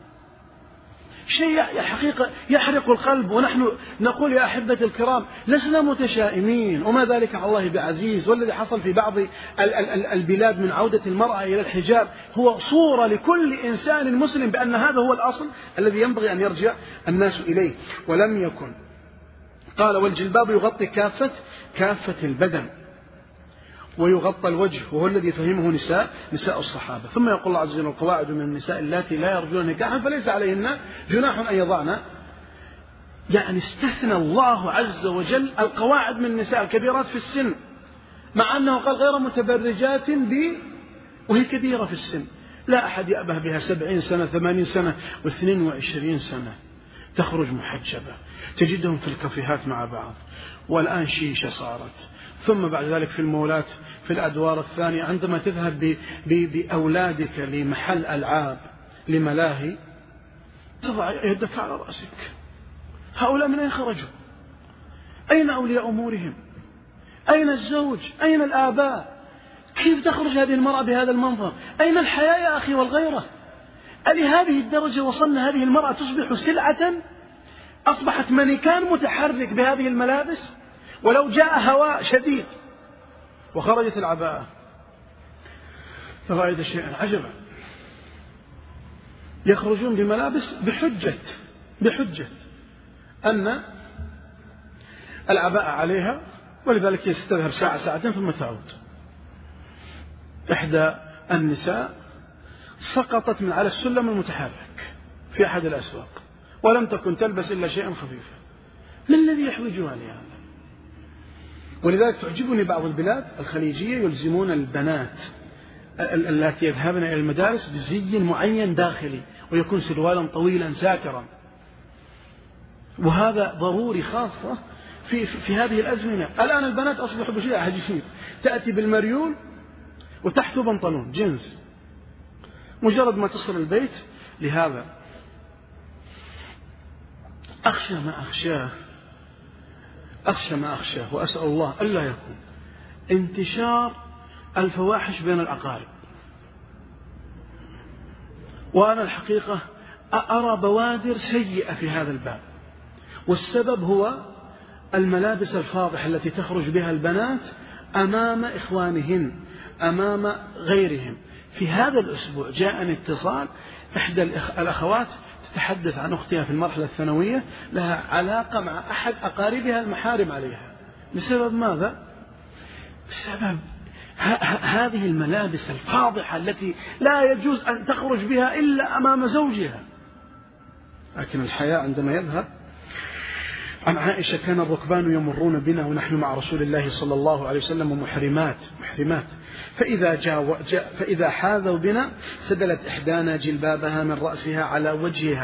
شيء حقيقة يحرق القلب. ونحن نقول يا أحبة الكرام لسنا متشائمين، وما ذلك على الله بعزيز. والذي حصل في بعض البلاد من عودة المرأة إلى الحجاب هو صورة لكل إنسان مسلم بأن هذا هو الأصل الذي ينبغي أن يرجع الناس إليه. ولم يكن، قال: والجلباب يغطي كافة البدن. ويغطى الوجه، وهو الذي فهمه نساء الصحابة. ثم يقول الله عز وجل: القواعد من النساء اللاتي لا يرجون نكاحا فليس عليهن جناح أن يضعن. يعني استثنى الله عز وجل القواعد من النساء الكبيرات في السن، مع أنه قال غير متبرجات وهي كبيرة في السن. لا أحد يأبه بها 70 سنة 80 سنة و22 سنة تخرج محجبة، تجدهم في الكافيهات مع بعض، والآن شيشة صارت. ثم بعد ذلك في المولات في الأدوار الثانية، عندما تذهب بأولادك لمحل ألعاب لملاهي تضع يدك على رأسك. هؤلاء من أين خرجوا؟ أين أولياء أمورهم؟ أين الزوج؟ أين الآباء؟ كيف تخرج هذه المرأة بهذا المنظر؟ أين الحياة يا أخي والغيرة؟ ألهذه الدرجة وصلنا؟ هذه المرأة تصبح سلعة، أصبحت مانيكان متحرك بهذه الملابس. ولو جاء هواء شديد وخرجت العباءة فرأيت شيئا عجبا، يخرجون بملابس بحجة أن العباءة عليها، ولذلك تذهب ساعة ساعتين ثم تعود. إحدى النساء سقطت من على السلم المتحرك في أحد الأسواق ولم تكن تلبس إلا شيئا خفيفا. ما الذي يحوجها لهذا؟ ولذلك تعجبني بعض البلاد الخليجية يلزمون البنات التي يذهبن إلى المدارس بزي معين داخلي، ويكون سروالا طويلا ساكرا. وهذا ضروري خاصة في هذه الأزمنة. الآن البنات أصبحوا بشيء عجيب، تأتي بالمريول وتحته بنطلون جينز، مجرد ما تصل البيت. لهذا أخشى ما أخشاه وأسأل الله ألا يكون انتشار الفواحش بين الأقارب. وأنا الحقيقة أرى بوادر سيئة في هذا الباب، والسبب هو الملابس الفاضحة التي تخرج بها البنات أمام إخوانهن، أمام غيرهم. في هذا الأسبوع جاءني اتصال، إحدى الأخوات تتحدث عن أختها في المرحلة الثانوية لها علاقة مع أحد أقاربها المحارم عليها. بسبب ماذا؟ بسبب هذه الملابس الفاضحة التي لا يجوز أن تخرج بها إلا أمام زوجها. لكن الحياء عندما يذهب. عن عائشة: كان الركبان يمرون بنا ونحن مع رسول الله صلى الله عليه وسلم محرمات فإذا حاذوا بنا سدلت إحدانا جلبابها من رأسها على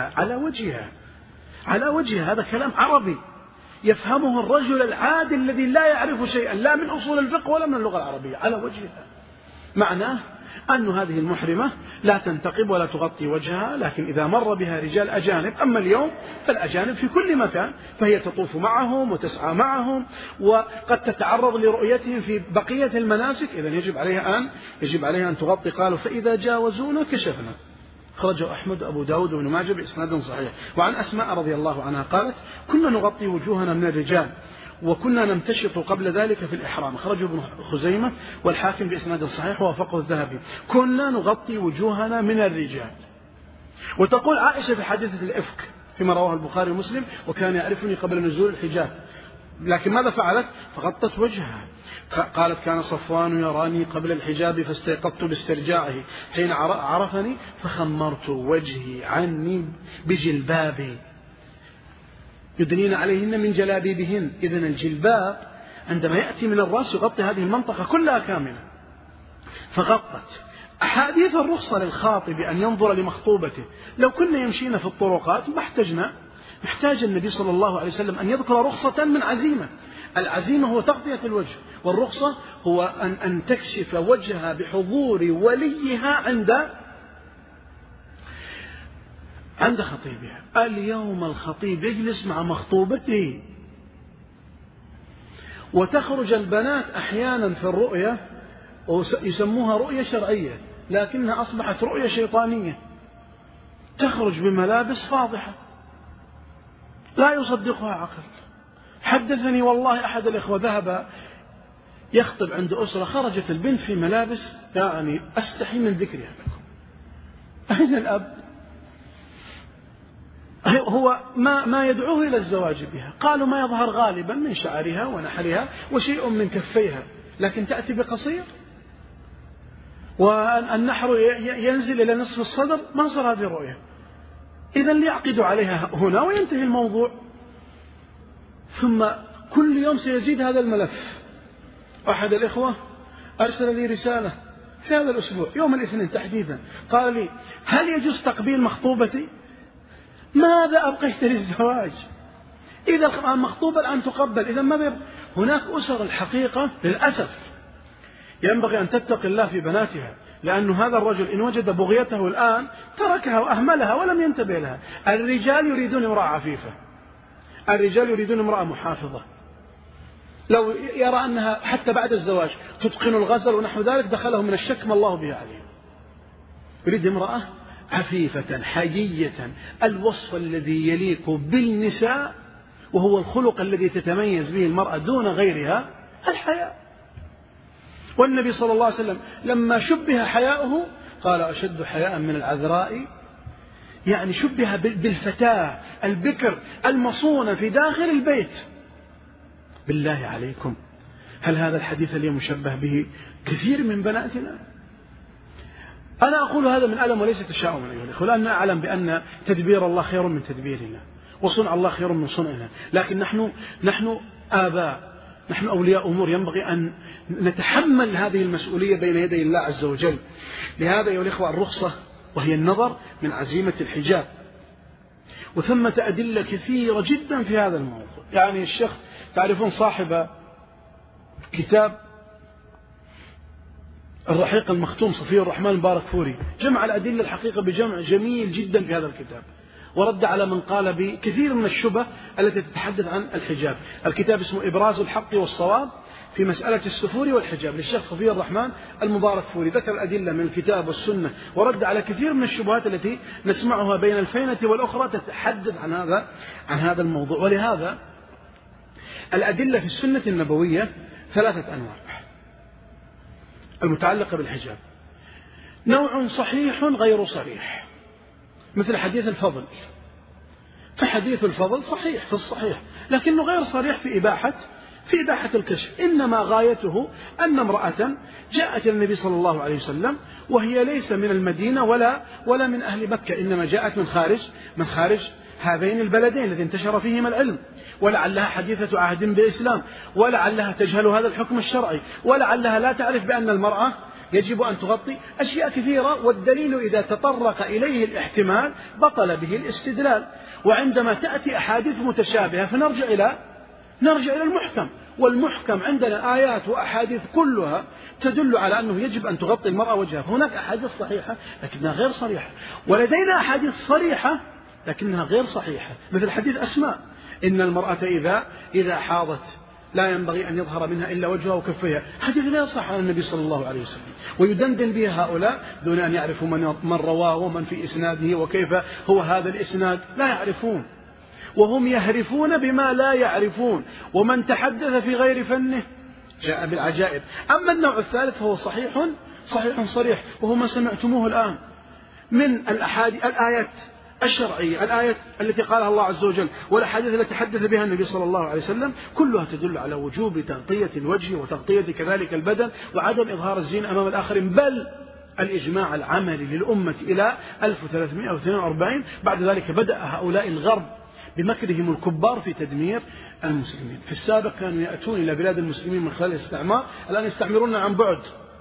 وجهها. هذا كلام عربي يفهمه الرجل العادي الذي لا يعرف شيئا لا من أصول الفقه ولا من اللغة العربية. على وجهها معناه أن هذه المحرمة لا تنتقب ولا تغطي وجهها، لكن إذا مر بها رجال أجانب. أما اليوم فالأجانب في كل مكان، فهي تطوف معهم وتسعى معهم، وقد تتعرض لرؤيتهم في بقية المناسك. إذن يجب عليها أن تغطي. قالوا: فإذا جاوزونا كشفنا. خرجه أحمد وأبو داود وابن ماجه بإسناد صحيح. وعن أسماء رضي الله عنها قالت: كنا نغطي وجوهنا من الرجال وكنا نمتشط قبل ذلك في الإحرام. خرجه ابن خزيمة والحاكم بإسناد صحيح ووافقه الذهبي. كنا نغطي وجوهنا من الرجال. وتقول عائشة في حادثة الإفك فيما رواه البخاري ومسلم: وكان يعرفني قبل نزول الحجاب. لكن ماذا فعلت؟ فغطت وجهها. قالت: كان صفوان يراني قبل الحجاب فاستيقظت باسترجاعه، حين عرفني فخمرت وجهي عني بجلبابي يدنين عليهن من جلابيبهن. إذن الجلباب عندما يأتي من الرأس يغطي هذه المنطقة كلها كاملة، فغطت. أحاديث الرخصة للخاطب أن ينظر لمخطوبته. لو كنا يمشينا في الطرقات ما محتاج النبي صلى الله عليه وسلم أن يذكر رخصة من عزيمة. العزيمة هو تغطية الوجه، والرخصة هو أن تكشف وجهها بحضور وليها عند خطيبها. اليوم الخطيب يجلس مع مخطوبته، وتخرج البنات أحيانا في الرؤية ويسموها رؤية شرعية، لكنها أصبحت رؤية شيطانية. تخرج بملابس فاضحة لا يصدقها عقل. حدثني والله أحد الإخوة ذهب يخطب عند أسرة، خرجت البنت في ملابس يعني أستحي من ذكرها لكم. أين الأب؟ هو ما يدعوه إلى الزواج بها. قالوا: ما يظهر غالبا من شعرها ونحرها وشيء من كفيها. لكن تأتي بقصير، والنحر ينزل إلى نصف الصدر، ما صار هذه الرؤية. إذن ليعقدوا عليها هنا وينتهي الموضوع. ثم كل يوم سيزيد هذا الملف. أحد الإخوة أرسل لي رسالة في هذا الأسبوع يوم الاثنين تحديدا، قال لي: هل يجوز تقبيل مخطوبتي؟ ماذا أبقيت للزواج؟ إذا المخطوبة الآن تقبل، إذا ما هناك أسر الحقيقة للأسف ينبغي أن تتقي الله في بناتها، لأن هذا الرجل إن وجد بغيته الآن تركها وأهملها ولم ينتبه لها. الرجال يريدون امرأة عفيفة، الرجال يريدون امرأة محافظة. لو يرى أنها حتى بعد الزواج تتقن الغسل ونحو ذلك دخله من الشك ما الله به عليه. يريد امرأة عفيفة حيية، الوصف الذي يليق بالنساء وهو الخلق الذي تتميز به المرأة دون غيرها، الحياء. والنبي صلى الله عليه وسلم لما شبه حياؤه قال: أشد حياء من العذراء، يعني شبه بالفتاة البكر المصونة في داخل البيت. بالله عليكم، هل هذا الحديث اليوم مشبه به كثير من بناتنا؟ أنا أقول هذا من ألم وليس تشاؤما أيها الأخوة، لأن أعلم بأن تدبير الله خير من تدبيرنا، وصنع الله خير من صنعنا، لكن نحن آباء، نحن أولياء أمور، ينبغي أن نتحمل هذه المسؤولية بين يدي الله عز وجل. لهذا أيها الأخوة الرخصة وهي النظر من عزيمة الحجاب، وثمة أدلة كثيرة جدا في هذا الموضوع. يعني الشيخ تعرفون صاحب كتاب الرحيق المختوم صفي الرحمن الباركفوري جمع الأدلة الحقيقة بجمع جميل جدا في هذا الكتاب، ورد على من قال بكثير من الشبه التي تتحدث عن الحجاب. الكتاب اسمه إبراز الحق والصواب في مسألة السفور والحجاب للشيخ صفي الرحمن المباركفوري، ذكر الأدلة من الكتاب والسنة ورد على كثير من الشبهات التي نسمعها بين الفينة والأخرى تتحدث عن هذا الموضوع. ولهذا الأدلة في السنة النبوية 3 أنواع المتعلقة بالحجاب: نوع صحيح غير صريح، مثل حديث الفضل، فحديث الفضل صحيح في الصحيح لكنه غير صريح في إباحة الكشف، إنما غايته أن امرأة جاءت النبي صلى الله عليه وسلم وهي ليس من المدينة ولا من أهل مكة، إنما جاءت من خارج هذين البلدين الذي انتشر فيهما العلم، ولعلها حديثة عهد بإسلام، ولعلها تجهل هذا الحكم الشرعي، ولعلها لا تعرف بأن المرأة يجب أن تغطي أشياء كثيرة، والدليل إذا تطرق إليه الاحتمال بطل به الاستدلال. وعندما تأتي أحاديث متشابهة فنرجع إلى المحكم، والمحكم عندنا آيات وأحاديث كلها تدل على أنه يجب أن تغطي المرأة وجهها. هناك أحاديث صحيحة لكنها غير صريحة، ولدينا أحاديث صريحة لكنها غير صحيحة، مثل حديث أسماء: إن المرأة إذا حاضت لا ينبغي أن يظهر منها إلا وجهها وكفيها. حديث لا يصح عن النبي صلى الله عليه وسلم، ويدندن به هؤلاء دون أن يعرفوا من رواه ومن في إسناده وكيف هو هذا الإسناد، لا يعرفون، وهم يهرفون بما لا يعرفون، ومن تحدث في غير فنه جاء بالعجائب. أما النوع الثالث فهو صحيح صريح، وهو ما سمعتموه الآن من الآيات الشرعية، الآيات التي قالها الله عز وجل والأحاديث التي تحدث بها النبي صلى الله عليه وسلم، كلها تدل على وجوب تغطية الوجه وتغطية كذلك البدن وعدم إظهار الزينة أمام الآخرين، بل الإجماع العملي للأمة إلى 1342. بعد ذلك بدأ هؤلاء الغرب بمكرهم الكبار في تدمير المسلمين. في السابق كانوا يأتون إلى بلاد المسلمين من خلال الاستعمار، الآن يستعمرون عن بعد.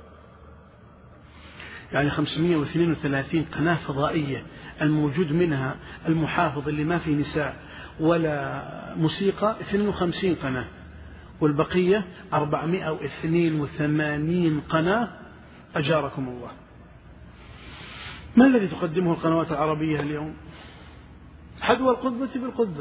يعني 532 قناة فضائية الموجود منها المحافظ اللي ما فيه نساء ولا موسيقى 52 قناة، والبقية 482 قناة أجاركم الله. ما الذي تقدمه القنوات العربية اليوم؟ حذو القذة بالقذة.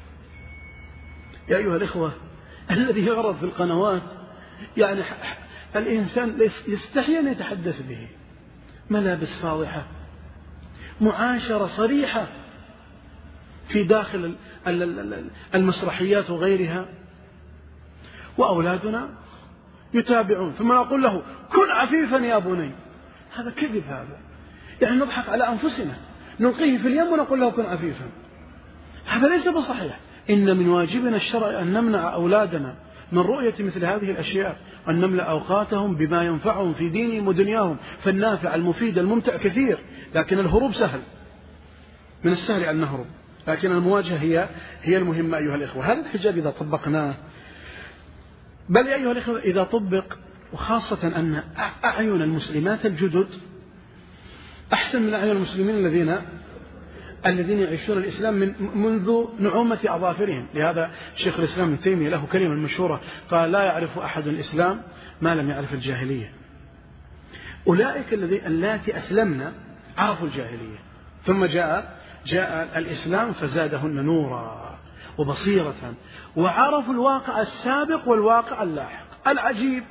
يا أيها الإخوة، الذي يعرض في القنوات يعني الإنسان يستحي أن يتحدث به: ملابس فاضحة، معاشرة صريحة في داخل المسرحيات وغيرها، وأولادنا يتابعون. ثم نقول له: كن عفيفا يا بني. هذا كذب، هذا يعني نضحك على أنفسنا، نلقيه في اليم ونقول له كن عفيفا. هذا ليس بصحيح. إن من واجبنا الشرعي أن نمنع أولادنا من رؤية مثل هذه الأشياء، أن نملأ أوقاتهم بما ينفعهم في دينهم ودنياهم، فالنافع المفيد الممتع كثير، لكن الهروب سهل، من السهل أن نهرب، لكن المواجهة هي المهمة أيها الإخوة. هذا الحجاب إذا طبقناه، بل أيها الإخوة إذا طبق، وخاصة أن أعين المسلمات الجدد أحسن من أعين المسلمين الذين يعيشون الإسلام منذ نعومة أظافرهم. لهذا شيخ الإسلام ابن تيمية له كلمة مشهورة قال: لا يعرف أحد الإسلام ما لم يعرف الجاهلية. أولئك اللاتي أسلمنا عرفوا الجاهلية، ثم جاء الإسلام فزادهن نورا وبصيرة، وعرفوا الواقع السابق والواقع اللاحق. العجيب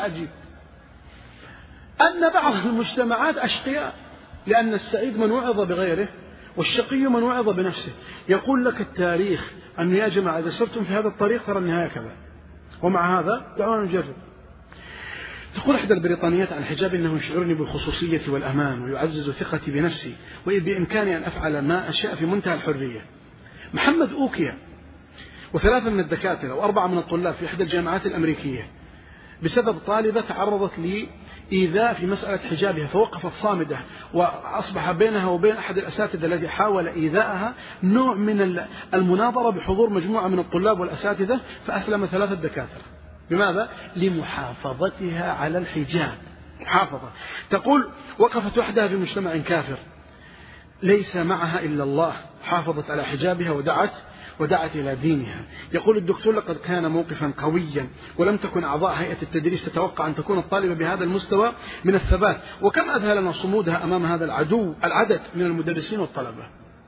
أن بعض المجتمعات أشقياء، لأن السعيد من وعظ بغيره والشقي من وعظ بنفسه. يقول لك التاريخ أن يا جماعة إذا سرتم في هذا الطريق ترى النهاية كذا، ومع هذا دعونا نجرب. تقول إحدى البريطانيات عن الحجاب: إنه يشعرني بالخصوصية والأمان ويعزز ثقتي بنفسي، وبإمكاني أن أفعل ما أشاء في منتهى الحرية. محمد أوكيا و3 من الدكاترة و4 من الطلاب في إحدى الجامعات الأمريكية بسبب طالبة تعرضت لإيذاء في مسألة حجابها، فوقفت صامدة، وأصبح بينها وبين أحد الأساتذة الذي حاول إيذاءها نوع من المناظرة بحضور مجموعة من الطلاب والأساتذة، فأسلم 3 دكاترة. لماذا؟ لمحافظتها على الحجاب، محافظة. تقول: وقفت وحدها في مجتمع كافر ليس معها إلا الله، حافظت على حجابها ودعت إلى دينها. يقول الدكتور: لقد كان موقفا قويا، ولم تكن أعضاء هيئة التدريس تتوقع أن تكون الطالبة بهذا المستوى من الثبات، وكم أذهلنا صمودها أمام هذا العدد من المدرسين والطلبة.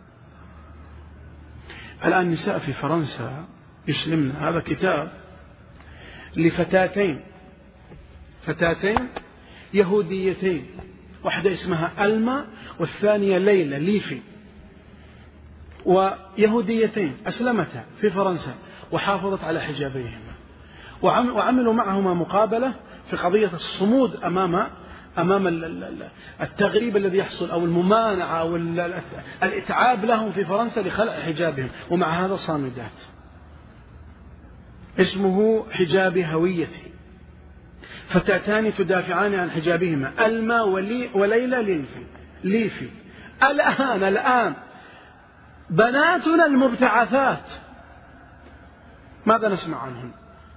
الآن نساء في فرنسا يسلمن. هذا كتاب لفتاتين يهوديتين، واحدة اسمها ألما والثانية ليفي، ويهوديتين أسلمتا في فرنسا وحافظت على حجابيهما، وعملوا معهما مقابلة في قضية الصمود أمام التغريب الذي يحصل أو الممانعة أو الإتعاب لهم في فرنسا لخلع حجابهم، ومع هذا صامدات. اسمه حجاب هويتي، فتاتان تدافعان عن حجابهما، ألما وليلى ليفي. الآن بناتنا المبتعثات ماذا نسمع عنهم؟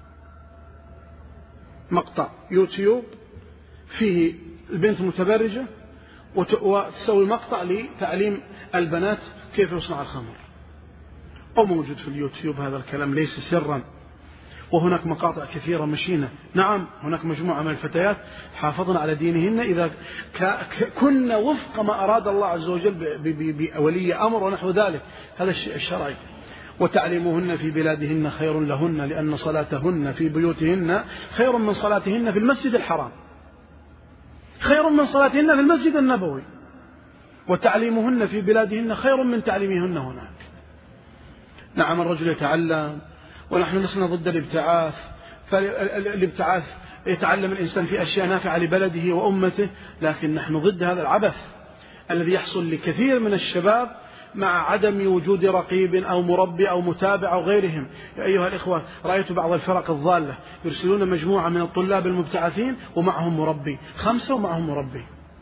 مقطع يوتيوب فيه البنت متبرجة وتسوي مقطع لتعليم البنات كيف يصنع الخمر، وموجود في اليوتيوب. هذا الكلام ليس سرا، وهناك مقاطع كثيرة مشينة. نعم، هناك مجموعة من الفتيات حافظن على دينهن إذا كن وفق ما أراد الله عز وجل بولي أمر ونحو ذلك، هذا الشيء الشرعي. وتعليمهن في بلادهن خير لهن، لأن صلاتهن في بيوتهن خير من صلاتهن في المسجد الحرام، خير من صلاتهن في المسجد النبوي، وتعليمهن في بلادهن خير من تعليمهن هناك. نعم، الرجل يتعلم، ونحن لسنا ضد الابتعاث، فالابتعاث يتعلم الإنسان في أشياء نافعة لبلده وأمته، لكن نحن ضد هذا العبث الذي يحصل لكثير من الشباب مع عدم وجود رقيب أو مربي أو متابع أو غيرهم. يا أيها الإخوة، رأيت بعض الفرق الضالة يرسلون مجموعة من الطلاب المبتعثين ومعهم مربي، 5 ومعهم مربي،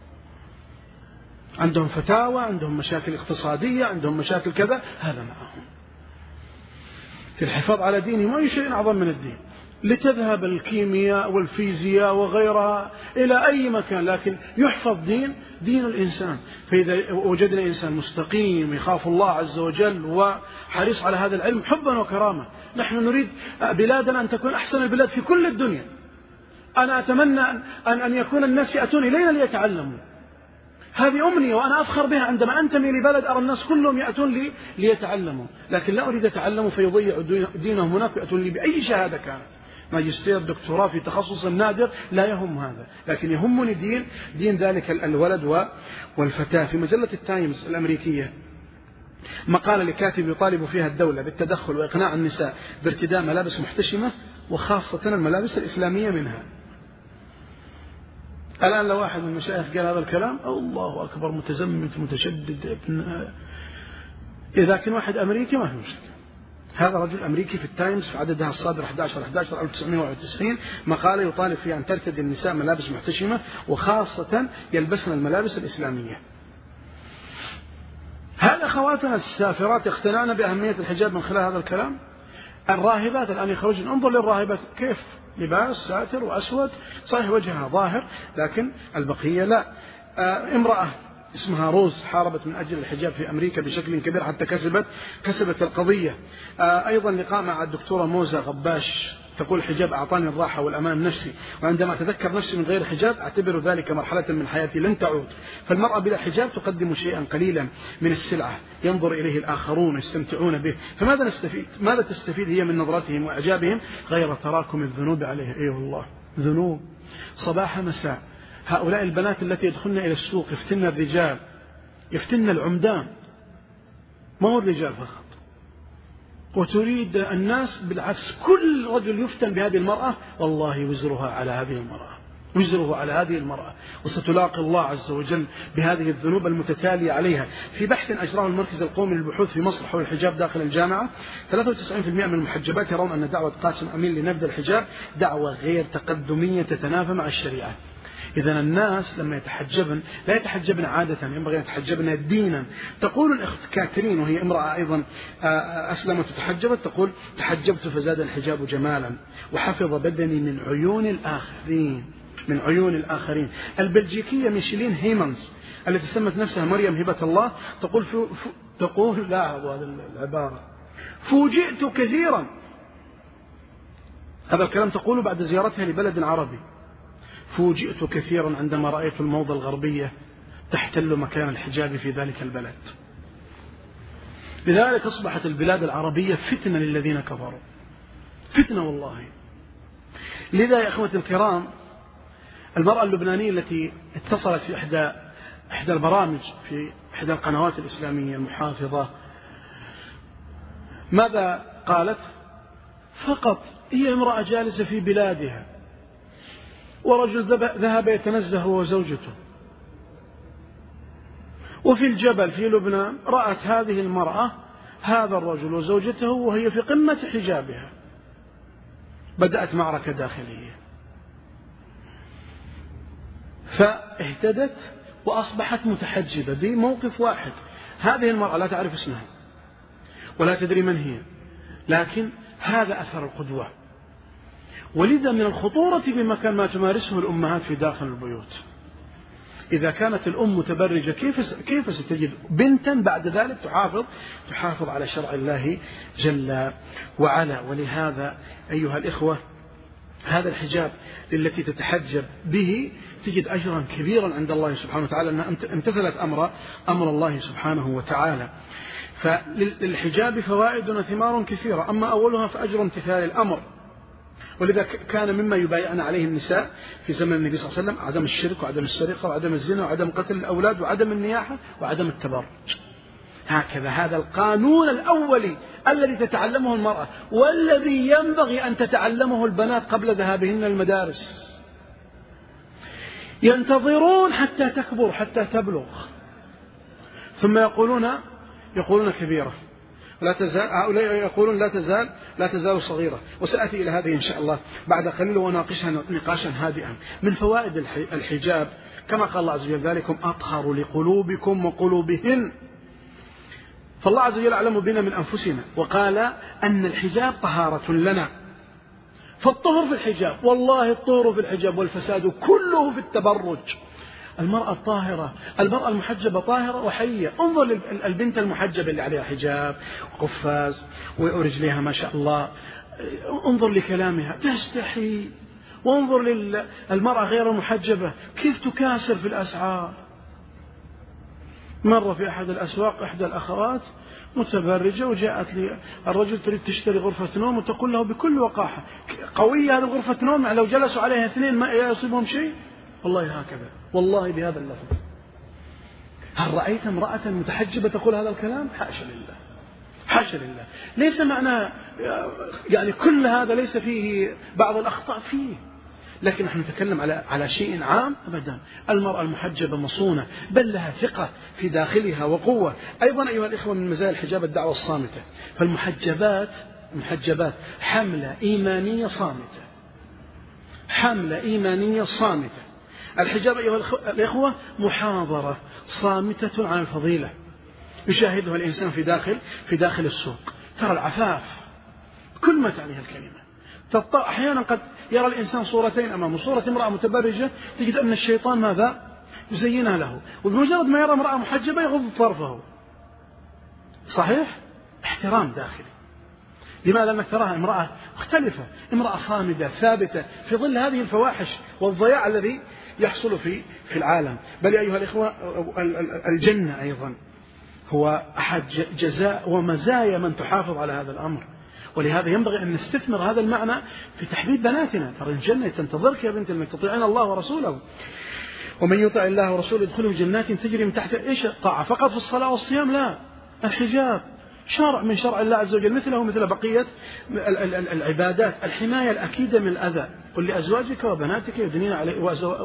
عندهم فتاوى، عندهم مشاكل اقتصادية، عندهم مشاكل كذا، هذا معهم في الحفاظ على دينهم. وأي شيء أعظم من الدين، لتذهب الكيمياء والفيزياء وغيرها إلى أي مكان، لكن يحفظ دين الإنسان. فإذا وجدنا إنسان مستقيم يخاف الله عز وجل وحريص على هذا العلم حبا وكرامة، نحن نريد بلادنا أن تكون أحسن البلاد في كل الدنيا. أنا أتمنى أن يكون الناس يأتون إلينا ليتعلموا، هذه أمنية وأنا أفخر بها عندما أنتمي لبلد أرى الناس كلهم يأتون لي ليتعلموا، لكن لا أريد يتعلموا فيضيعوا دينهم هناك ويأتون لي بأي شهادة كانت، ماجستير، دكتوراه في تخصص نادر، لا يهم هذا، لكن يهمني دين ذلك الولد والفتاة. في مجلة التايمز الأمريكية مقالة لكاتب يطالب فيها الدولة بالتدخل وإقناع النساء بارتداء ملابس محتشمة، وخاصة الملابس الإسلامية منها. الآن لو واحد من المشايخ قال هذا الكلام، الله أكبر، متزمت متشدد. إذا كان واحد أمريكي ما في مشكلة، هذا رجل أمريكي في التايمز في عددها الصادر 11/11/1991 مقالة يطالب فيها أن ترتدي النساء ملابس محتشمة وخاصة يلبسن الملابس الإسلامية. هل أخواتنا السافرات يقتنعن بأهمية الحجاب من خلال هذا الكلام؟ الراهبات الآن يخرجن، انظر للراهبات كيف لباس ساتر وأسود، صحيح وجهها ظاهر لكن البقية لا. امرأة اسمها روز حاربت من أجل الحجاب في أمريكا بشكل كبير حتى كسبت القضية. أيضا لقاء مع الدكتورة موزة غباش تقول الحجاب أعطاني الراحة والأمان النفسي، وعندما أتذكر نفسي من غير حجاب أعتبر ذلك مرحلة من حياتي لن تعود. فالمرأة بلا حجاب تقدم شيئا قليلا من السلعة ينظر إليه الآخرون يستمتعون به، فماذا نستفيد؟ ماذا تستفيد هي من نظرتهم وإعجابهم غير تراكم الذنوب عليه؟ أيها الله، ذنوب صباح مساء. هؤلاء البنات التي يدخلن إلى السوق يفتن الرجال، يفتن العمدان، ما هو الرجال فقط، وتريد الناس بالعكس كل رجل يفتن بهذه المرأة والله وزرها على هذه المرأة، وزره على هذه المرأة، وستلاقي الله عز وجل بهذه الذنوب المتتالية عليها. في بحث أجراه المركز القومي للبحوث في مصر حول الحجاب داخل الجامعة 93% من المحجبات يرون أن دعوة قاسم أمين لنبذ الحجاب دعوة غير تقدمية تتنافى مع الشريعة. إذن الناس لما يتحجبن لا يتحجبن عادة، ينبغي أن يتحجبن دينا. تقول الأخت كاترين وهي امرأة أيضا أسلمت وتحجبت، تقول تحجبت فزاد الحجاب جمالا وحفظ بدني من عيون الآخرين، من عيون الآخرين. البلجيكية ميشيلين هيمانز التي سمت نفسها مريم هبة الله تقول لا هذا العبارة فوجئت كثيرا، هذا الكلام تقول بعد زيارتها لبلد عربي، فوجئت كثيرا عندما رأيت الموضة الغربية تحتل مكان الحجاب في ذلك البلد. لذلك أصبحت البلاد العربية فتنة للذين كفروا، فتنة والله. لذا يا أخوة الكرام، المرأة اللبنانية التي اتصلت في إحدى البرامج في إحدى القنوات الإسلامية المحافظة، ماذا قالت؟ فقط هي امرأة جالسة في بلادها ورجل ذهب يتنزه هو وزوجته، وفي الجبل في لبنان رأت هذه المرأة هذا الرجل وزوجته وهي في قمة حجابها. بدأت معركة داخلية، فاهتدت وأصبحت متحجبة بموقف واحد. هذه المرأة لا تعرف اسمها ولا تدري من هي، لكن هذا أثر القدوة. ولذا من الخطورة بمكان ما تمارسه الأمهات في داخل البيوت. إذا كانت الأم متبرجة كيف ستجد بنتا بعد ذلك تحافظ على شرع الله جل وعلا؟ ولهذا أيها الإخوة، هذا الحجاب التي تتحجب به تجد أجرا كبيرا عند الله سبحانه وتعالى أنها امتثلت أمر الله سبحانه وتعالى. فللحجاب فوائد وثمار كثيرة، أما أولها فأجر امتثال الأمر. ولذا كان مما يبايعنا عليه النساء في زمن النبي صلى الله عليه وسلم عدم الشرك وعدم السرقة وعدم الزنا وعدم قتل الأولاد وعدم النياحة وعدم التبرج. هكذا هذا القانون الأولي الذي تتعلمه المرأة والذي ينبغي أن تتعلمه البنات قبل ذهابهن المدارس. ينتظرون حتى تكبر حتى تبلغ، ثم يقولون كبيرة، لا تزال هؤلاء يقولون لا تزال صغيرة. وسأتي إلى هذه إن شاء الله بعد قليل وناقشها نقاشا هادئا. من فوائد الحجاب كما قال الله عز وجل: ذلكم أطهر لقلوبكم وقلوبهن. فالله عز وجل أعلم بنا من أنفسنا، وقال أن الحجاب طهارة لنا. فالطهر في الحجاب، والله الطهر في الحجاب والفساد كله في التبرج. المرأة الطاهرة، المرأة المحجبة طاهرة وحية. انظر البنت المحجبة اللي عليها حجاب وقفاز ورجليها ما شاء الله، انظر لكلامها تستحي. وانظر للمرأة غير المحجبة كيف تكاسر في الأسعار. مرة في أحد الأسواق إحدى الأخوات متبرجة وجاءت لي الرجل تريد تشتري غرفة نوم، وتقول له بكل وقاحة: قوية هذه غرفة نوم، لو جلسوا عليها اثنين ما يصيبهم شيء. والله هكذا، والله بهذا اللفظ. هل رأيت امرأة متحجبة تقول هذا الكلام؟ حاشا لله، حاشا لله. ليس معنى يعني كل هذا ليس فيه بعض الأخطاء فيه، لكن نحن نتكلم على شيء عام أبدا. المرأة المحجبة مصونة، بل لها ثقة في داخلها وقوة. أيضا أيها الإخوة من مزايا الحجاب الدعوة الصامتة. فالمحجبات حملة إيمانية صامتة، حملة إيمانية صامتة. الحجاب أيها الإخوة محاضرة صامتة عن الفضيلة يشاهدها الإنسان في داخل السوق. ترى العفاف كل ما تعنيها الكلمة. أحيانا قد يرى الإنسان صورتين أمامه، صورة امرأة متبرجة تجد أن الشيطان ماذا يزينها له، وبمجرد ما يرى امرأة محجبة يغض طرفه. صحيح؟ احترام داخلي. لماذا؟ لأنك تراها امرأة مختلفة، امرأة صامدة ثابتة في ظل هذه الفواحش والضياع الذي يحصل في العالم. بل أيها الإخوة الجنة أيضا هو أحد جزاء ومزايا من تحافظ على هذا الأمر. ولهذا ينبغي أن نستثمر هذا المعنى في تحبيب بناتنا. ترى الجنة تنتظرك يا بنت أنك تطيعين الله ورسوله، ومن يطع الله ورسوله يدخله جنات تجري من تحت إيش الطاعة فقط في الصلاة والصيام؟ لا، الحجاب شرع من شرع الله عز وجل مثله مثل بقية العبادات. الحماية الأكيدة من الأذى. قل لأزواجك وبناتك يدنين عليه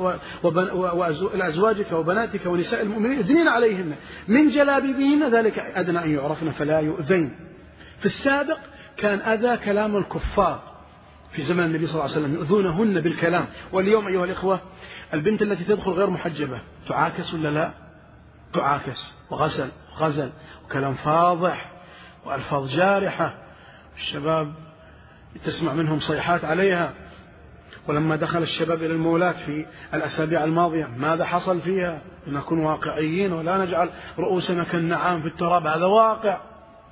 وأزواجك وبناتك ونساء المؤمنين يدنين عليهن من جلابيبهن ذلك أدنى أن يعرفن فلا يؤذين. في السابق كان أذى كلام الكفار في زمن النبي صلى الله عليه وسلم، يؤذونهن بالكلام. واليوم أيها الإخوة البنت التي تدخل غير محجبة تعاكس ولا لا؟ تعاكس، وغزل وكلام فاضح وألفاظ جارحة. الشباب تسمع منهم صيحات عليها. ولما دخل الشباب إلى المولات في الأسابيع الماضية ماذا حصل فيها؟ لنكون واقعيين ولا نجعل رؤوسنا كالنعام في التراب، هذا واقع.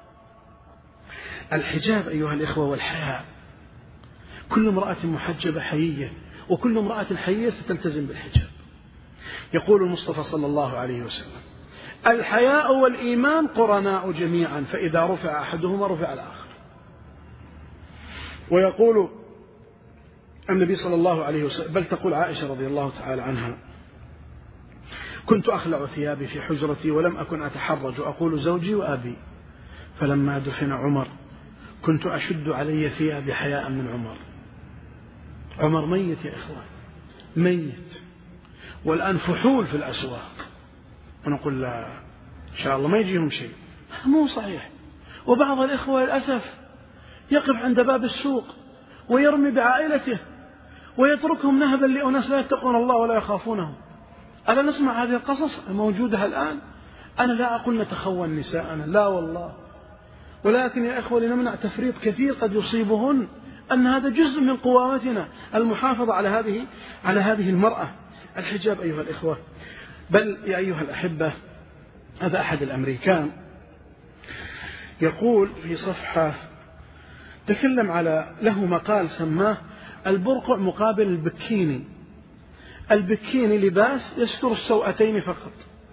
الحجاب أيها الإخوة والحياء. كل امرأة محجبة حيية، وكل امرأة حيية ستلتزم بالحجاب. يقول المصطفى صلى الله عليه وسلم: الحياء والإيمان قرناء جميعا، فإذا رفع أحدهما رفع الآخر. ويقول النبي صلى الله عليه وسلم، بل تقول عائشة رضي الله تعالى عنها: كنت أخلع ثيابي في حجرتي ولم أكن أتحرج أقول زوجي وأبي، فلما دفن عمر كنت أشد علي ثيابي حياء من عمر. عمر ميت يا إخوان، ميت، والآن فحول في الأسواق، ونقول لا إن شاء الله ما يجيهم شيء. مو صحيح. وبعض الإخوة للأسف يقف عند باب السوق ويرمي بعائلته ويتركهم نهبا لأناس لا يتقون الله ولا يخافونه. ألا نسمع هذه القصص الموجودة الآن؟ أنا لا أقول نتخون نساءنا، لا والله، ولكن يا إخوة لنمنع تفريط كثير قد يصيبهن، أن هذا جزء من قوامتنا المحافظة على هذه المرأة. الحجاب أيها الإخوة. بل يا أيها الأحبة، هذا أحد الأمريكان يقول في صفحة تكلم له مقال سماه البرقع مقابل البكيني. البكيني لباس يستر السوأتين فقط.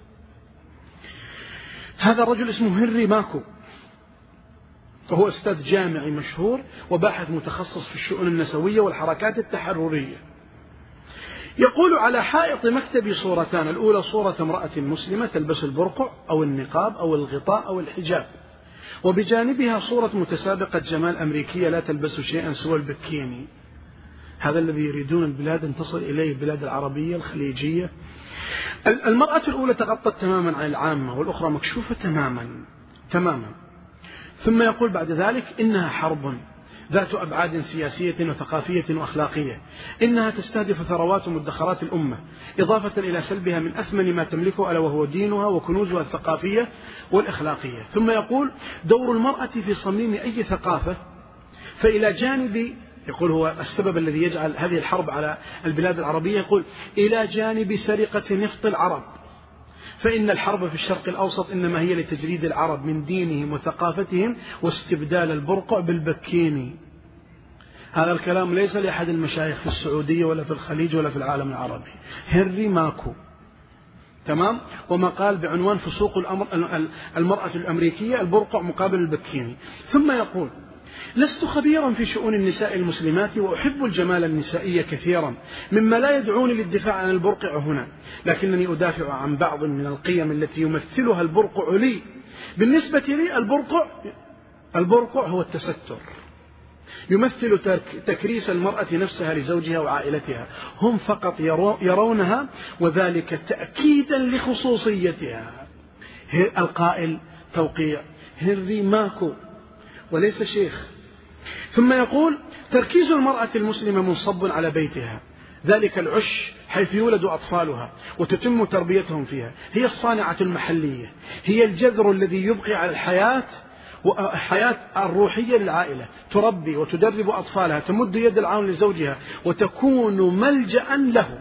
هذا الرجل اسمه هنري ماكو، وهو أستاذ جامعي مشهور وباحث متخصص في الشؤون النسوية والحركات التحررية. يقول: على حائط مكتبي صورتان، الأولى صورة امرأة مسلمة تلبس البرقع أو النقاب أو الغطاء أو الحجاب، وبجانبها صورة متسابقة جمال أمريكية لا تلبس شيئا سوى البكيني. هذا الذي يريدون البلاد أن تصل إليه، البلاد العربية الخليجية. المرأة الأولى تغطت تماما عن العامة، والأخرى مكشوفة تماما. ثم يقول بعد ذلك: إنها حرب ذات أبعاد سياسية وثقافية وأخلاقية، إنها تستهدف ثروات ومدخرات الأمة، إضافة إلى سلبها من أثمن ما تملكه ألا وهو دينها وكنوزها الثقافية والإخلاقية. ثم يقول: دور المرأة في صميم أي ثقافة، فإلى جانب، يقول هو السبب الذي يجعل هذه الحرب على البلاد العربية، يقول: إلى جانب سرقة نفط العرب، فإن الحرب في الشرق الأوسط إنما هي لتجريد العرب من دينهم وثقافتهم واستبدال البرقع بالبكيني. هذا الكلام ليس لأحد المشايخ في السعودية ولا في الخليج ولا في العالم العربي. هنري ماكو، تمام، ومقال بعنوان فسوق المرأة الأمريكية، البرقع مقابل البكيني. ثم يقول: لست خبيرا في شؤون النساء المسلمات، وأحب الجمال النسائي كثيرا، مما لا يدعوني للدفاع عن البرقع هنا، لكنني أدافع عن بعض من القيم التي يمثلها البرقع لي. بالنسبة لي البرقع هو التستر، يمثل تكريس المرأة نفسها لزوجها وعائلتها، هم فقط يرونها، وذلك تأكيدا لخصوصيتها. القائل توقيع هنري ماكو وليس شيخ. ثم يقول تركيز المرأة المسلمة منصب على بيتها، ذلك العش حيث يولد أطفالها وتتم تربيتهم فيها، هي الصانعة المحلية، هي الجذر الذي يبقي على الحياة الروحية للعائلة، تربي وتدرب أطفالها، تمد يد العون لزوجها وتكون ملجأ له.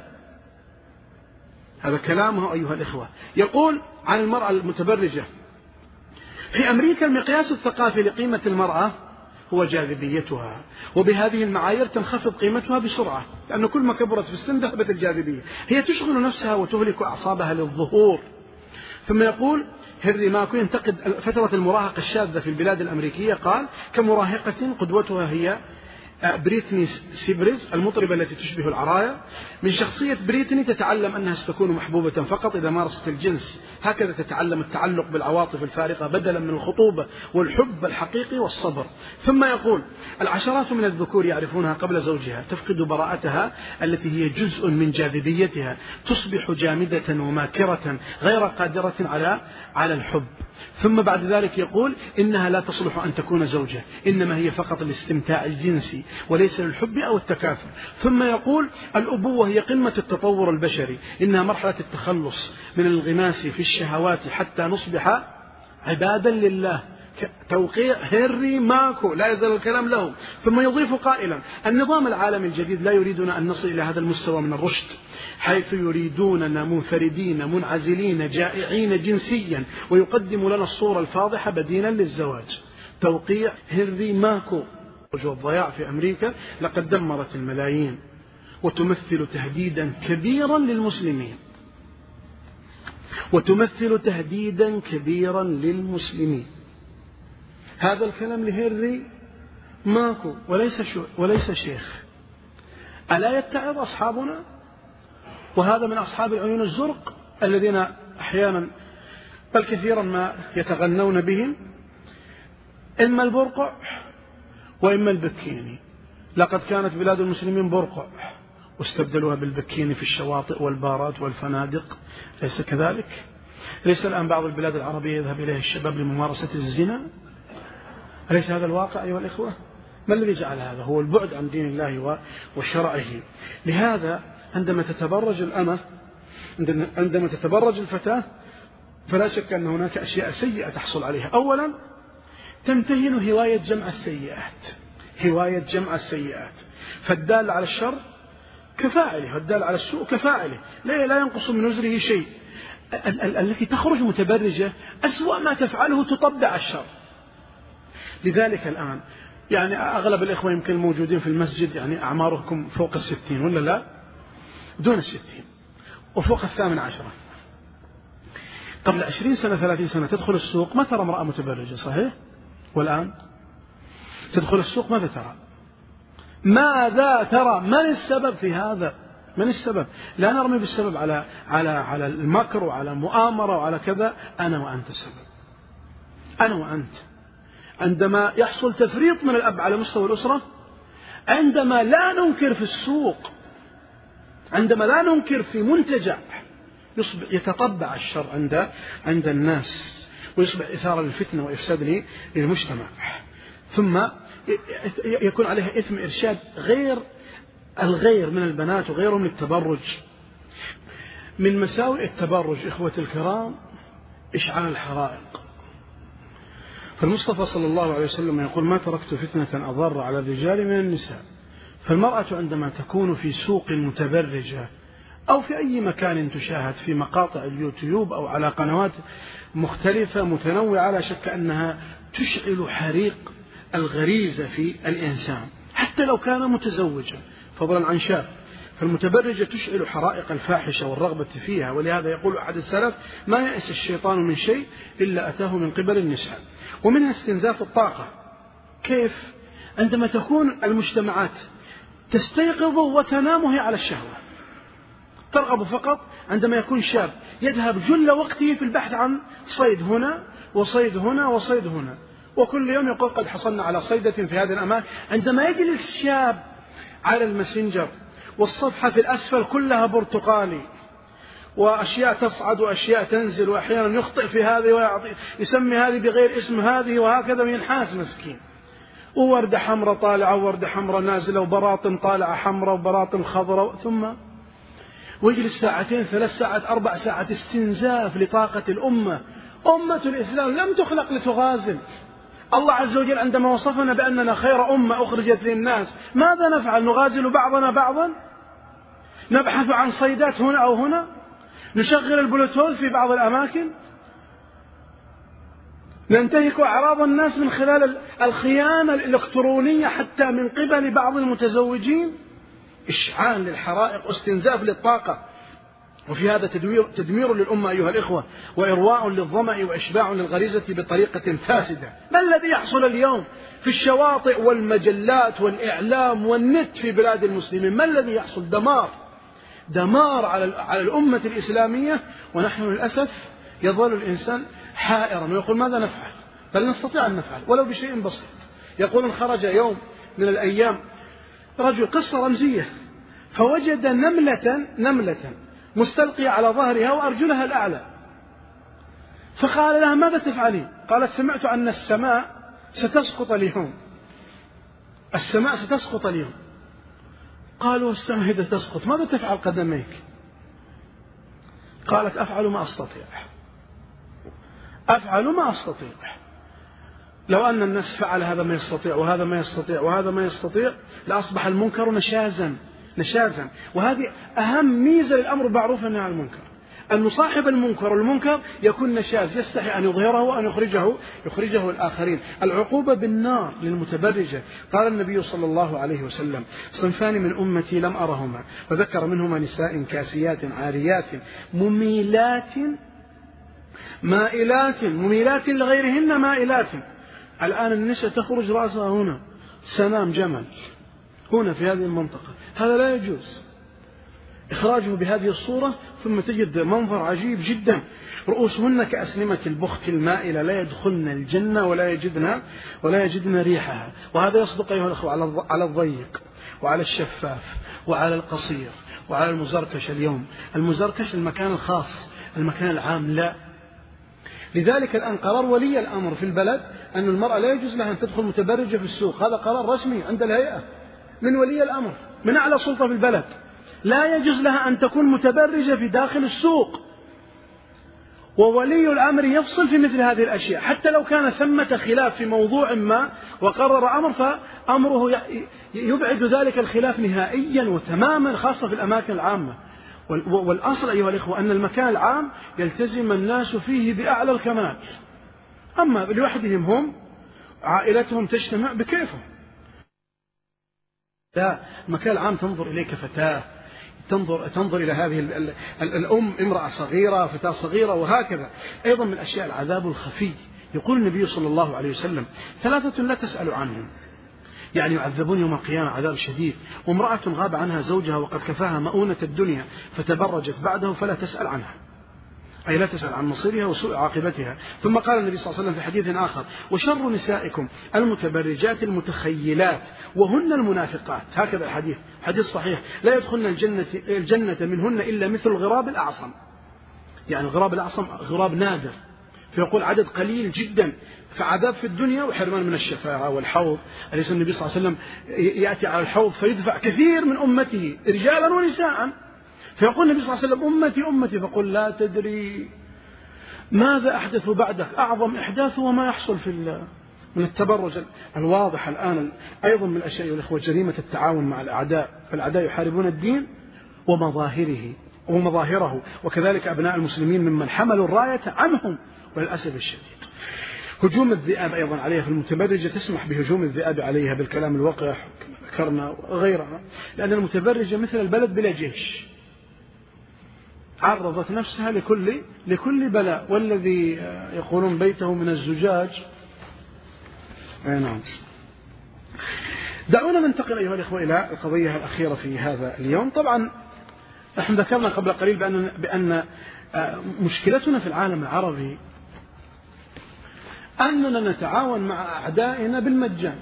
هذا كلامه أيها الإخوة. يقول عن المرأة المتبرجة: في أمريكا المقياس الثقافي لقيمة المرأة هو جاذبيتها، وبهذه المعايير تنخفض قيمتها بسرعة، لأن كل ما كبرت في السن ذهبت الجاذبية، هي تشغل نفسها وتهلك أعصابها للظهور. ثم يقول هنري ماكو ينتقد فترة المراهقة الشاذة في البلاد الأمريكية، قال: كمراهقة قدوتها هي بريتني سيبرز المطربة التي تشبه العرايا. من شخصية بريتني تتعلم أنها ستكون محبوبة فقط إذا مارست الجنس، هكذا تتعلم التعلق بالعواطف الفارقة بدلا من الخطوبة والحب الحقيقي والصبر. ثم يقول: العشرات من الذكور يعرفونها قبل زوجها، تفقد براءتها التي هي جزء من جاذبيتها، تصبح جامدة وماكرة غير قادرة على الحب. ثم بعد ذلك يقول: إنها لا تصلح أن تكون زوجة، إنما هي فقط الاستمتاع الجنسي وليس للحب أو التكاثر. ثم يقول: الأبوة هي قمة التطور البشري، إنها مرحلة التخلص من الانغماس في الشهوات حتى نصبح عبادا لله. توقيع هنري ماكو، لا يزال الكلام له. ثم يضيف قائلا: النظام العالمي الجديد لا يريدنا أن نصل إلى هذا المستوى من الرشد، حيث يريدوننا منفردين منعزلين جائعين جنسيا، ويقدم لنا الصورة الفاضحة بديلا للزواج. توقيع هنري ماكو. والضياع في أمريكا لقد دمرت الملايين وتمثل تهديدا كبيرا للمسلمين، وتمثل تهديدا كبيرا للمسلمين. هذا الكلام لهنري ماكو وليس شيخ. ألا يتعظ أصحابنا؟ وهذا من أصحاب العيون الزرق الذين أحيانا بل كثيرا ما يتغنون بهم، إما البرقع وإما البكيني. لقد كانت بلاد المسلمين برقع واستبدلوها بالبكيني في الشواطئ والبارات والفنادق، ليس كذلك؟ ليس الآن بعض البلاد العربية يذهب إليها الشباب لممارسة الزنا؟ أليس هذا الواقع أيها الإخوة؟ ما الذي جعل هذا؟ هو البعد عن دين الله وشرعه. لهذا عندما تتبرج الأمة، عندما تتبرج الفتاة، فلا شك أن هناك أشياء سيئة تحصل عليها. أولا تمتهن هواية جمع السيئات، فالدال على الشر كفاعله والدال على السوء كفاعله، لا ينقص من وزره شيء. التي تخرج متبرجة أسوأ ما تفعله تطبع الشر. لذلك الآن يعني أغلب الإخوة يمكن الموجودين في المسجد يعني أعماركم فوق 60 ولا لا؟ دون 60 وفوق 18. قبل 20 سنة 30 سنة تدخل السوق ما ترى امرأة متبرجة، صحيح؟ والآن تدخل السوق ماذا ترى؟ من السبب في هذا؟ من السبب؟ لا نرمي بالسبب على المكر وعلى المؤامرة وعلى كذا. أنا وأنت السبب، أنا وأنت. عندما يحصل تفريط من الأب على مستوى الأسرة، عندما لا ننكر في السوق، عندما لا ننكر في منتجع، يتطبع الشر عند الناس ويصبح إثارة للفتنة وإفساد للمجتمع. ثم يكون عليها إثم إرشاد الغير من البنات وغيرهم للتبرج. من مساوئ التبرج إخوة الكرام إشعال الحرائق. فالمصطفى صلى الله عليه وسلم يقول: ما تركت فتنة أضر على الرجال من النساء. فالمرأة عندما تكون في سوق متبرجة أو في أي مكان تشاهد في مقاطع اليوتيوب أو على قنوات مختلفة متنوعة، لا شك أنها تشعل حريق الغريزة في الإنسان حتى لو كان متزوجا، فضلا عن شاب. فالمتبرجة تشعل حرائق الفاحشة والرغبة فيها. ولهذا يقول أحد السلف: ما يأس الشيطان من شيء إلا أتاه من قبل النساء. ومنها استنزاف الطاقة. كيف؟ عندما تكون المجتمعات تستيقظ وتنام هي على الشهوة، ترغب فقط. عندما يكون شاب يذهب جل وقته في البحث عن صيد هنا وصيد هنا وصيد هنا، وكل يوم يقول قد حصلنا على صيدة في هذه الأماكن. عندما يجلس الشاب على الماسنجر والصفحة في الأسفل كلها برتقالي، وأشياء تصعد وأشياء تنزل، وأحيانا يخطئ في هذه ويسمي هذه بغير اسم هذه، وهكذا وينحاس مسكين. ووردة حمراء طالعة ووردة حمراء نازلة، وبراطم طالعة حمراء وبراطم خضراء، ثم ويجلس ساعتين 3 ساعات 4 ساعات استنزاف لطاقة الأمة. أمة الإسلام لم تخلق لتغازل. الله عز وجل عندما وصفنا بأننا خير أمة أخرجت للناس، ماذا نفعل؟ نغازل بعضنا بعضا؟ نبحث عن صيدات هنا أو هنا؟ نشغل البلوتوث في بعض الأماكن؟ ننتهك أعراض الناس من خلال الخيانة الإلكترونية حتى من قبل بعض المتزوجين؟ إشعال للحرائق واستنزاف للطاقة، وفي هذا تدمير للأمة أيها الإخوة، وإرواء للظمأ وإشباع للغريزة بطريقة فاسدة. ما الذي يحصل اليوم في الشواطئ والمجلات والإعلام والنت في بلاد المسلمين؟ ما الذي يحصل؟ دمار على الأمة الإسلامية. ونحن للأسف يظل الإنسان حائرا ويقول ماذا نفعل؟ بل نستطيع أن نفعل ولو بشيء بسيط. يقول خرج يوم من الأيام رجل، قصة رمزية، فوجد نملة مستلقية على ظهرها وأرجلها الأعلى، فقال لها ماذا تفعلين؟ قالت سمعت أن السماء ستسقط اليوم. السماء ستسقط اليوم. قالوا السماء إذا تسقط ماذا تفعل قدميك؟ قالت أفعل ما أستطيع، أفعل ما أستطيع. لو أن الناس فعل هذا ما يستطيع وهذا ما يستطيع وهذا ما يستطيع لأصبح المنكر نشازا. وهذه أهم ميزة للأمر بالمعروف والنهي عن المنكر، أن صاحب المنكر والمنكر يكون نشاز، يستحي أن يظهره وأن يخرجه الآخرين. العقوبة بالنار للمتبرجة. قال النبي صلى الله عليه وسلم صنفان من أمتي لم أرهما، وذكر منهما نساء كاسيات عاريات مميلات لغيرهن مائلات. الآن النساء تخرج رأسها هنا سنام جمل هنا في هذه المنطقة، هذا لا يجوز إخراجه بهذه الصورة. ثم تجد منظر عجيب جدا، رؤوسهن كأسنمة البخت المائلة، لا يدخلن الجنة ولا يجدن ريحها. وهذا يصدق أيها الأخوة على الضيق وعلى الشفاف وعلى القصير وعلى المزركش. اليوم المزركش المكان الخاص، المكان العام لا. لذلك الآن قرار ولي الأمر في البلد أن المرأة لا يجوز لها أن تدخل متبرجة في السوق. هذا قرار رسمي عند الهيئة من ولي الأمر، من أعلى سلطة في البلد. لا يجوز لها أن تكون متبرجة في داخل السوق. وولي الأمر يفصل في مثل هذه الأشياء، حتى لو كان ثمة خلاف في موضوع ما وقرر أمر، فأمره يبعد ذلك الخلاف نهائيا وتماما، خاصة في الأماكن العامة. والأصل أيها الإخوة أن المكان العام يلتزم الناس فيه بأعلى الكمال. أما لوحدهم هم عائلتهم تجتمع بكيفهم. لا، المكان العام تنظر إليك فتاة، تنظر إلى هذه الأم امرأة صغيرة، فتاة صغيرة، وهكذا. أيضا من الأشياء العذاب الخفي. يقول النبي صلى الله عليه وسلم 3 لا تسأل عنهم، يعني يعذبون يوم القيامة عذاب شديد. وامرأة غاب عنها زوجها وقد كفاها مؤونة الدنيا فتبرجت بعده فلا تسأل عنها، أي لا تسأل عن مصيرها وسوء عاقبتها. ثم قال النبي صلى الله عليه وسلم في حديث آخر وشر نسائكم المتبرجات المتخيلات وهن المنافقات. هكذا الحديث، حديث صحيح. لا يدخلن الجنة منهن إلا مثل الغراب الأعصم. يعني الغراب الأعصم غراب نادر، فيقول عدد قليل جدا، فعذاب في الدنيا وحرمان من الشفاعة والحوض. أليس النبي صلى الله عليه وسلم يأتي على الحوض فيدفع كثير من أمته رجالا ونساء، فيقول النبي صلى الله عليه وسلم أمتي أمتي، فقل لا تدري ماذا أحدث بعدك. أعظم إحداث وما يحصل من التبرج الواضح الآن. أيضا من الأشياء والإخوة جريمة التعاون مع الأعداء، فالأعداء يحاربون الدين ومظاهره، وكذلك أبناء المسلمين ممن حملوا الراية عنهم. وللأسف الشديد هجوم الذئاب أيضا عليها، في المتبرجة تسمح بهجوم الذئاب عليها بالكلام الوقح كما ذكرنا وغيرها، لأن المتبرجة مثل البلد بلا جيش، عرضت نفسها لكل بلاء. والذي يقولون بيته من الزجاج. نعم. دعونا ننتقل أيها الأخوة إلى القضية الأخيرة في هذا اليوم. طبعا نحن ذكرنا قبل قليل بأن مشكلتنا في العالم العربي أننا نتعاون مع أعدائنا بالمجان،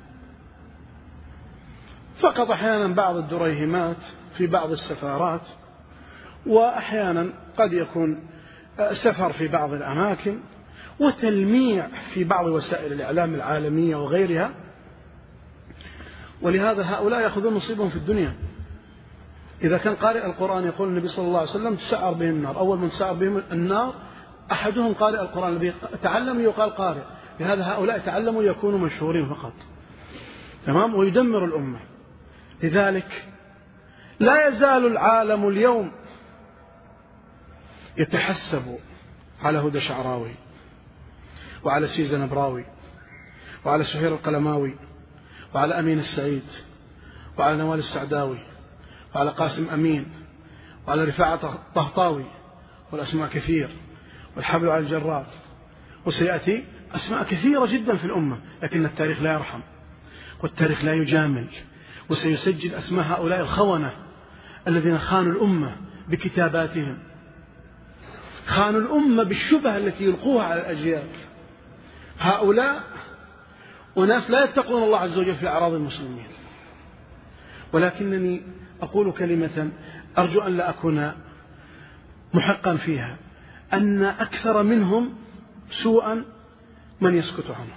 فقط أحيانا بعض الدريهمات في بعض السفارات، وأحيانا قد يكون سفر في بعض الأماكن، وتلميع في بعض وسائل الإعلام العالمية وغيرها. ولهذا هؤلاء يأخذون نصيبهم في الدنيا. إذا كان قارئ القرآن يقول النبي صلى الله عليه وسلم تسعر بهم النار، أول من تسعر بهم النار أحدهم قارئ القرآن الذي تعلم يقال قارئ. لهذا هؤلاء تعلموا يكونوا مشهورين فقط، تمام، ويدمر الأمة. لذلك لا يزال العالم اليوم يتحسب على هدى شعراوي، وعلى سيزا نبراوي، وعلى سهير القلماوي، وعلى أمين السعيد، وعلى نوال السعداوي، وعلى قاسم أمين، وعلى رفاعة الطهطاوي، والأسماء كثير، والحبل على الجرار، وسيأتي أسماء كثيرة جدا في الأمة، لكن التاريخ لا يرحم، والتاريخ لا يجامل، وسيسجل أسماء هؤلاء الخونة الذين خانوا الأمة بكتاباتهم، خانوا الأمة بالشبهة التي يلقوها على الأجيال. هؤلاء وناس لا يتقون الله عز وجل في أعراض المسلمين. ولكنني أقول كلمة أرجو أن لا أكون محقا فيها، أن أكثر منهم سوءا من يسكت عنه.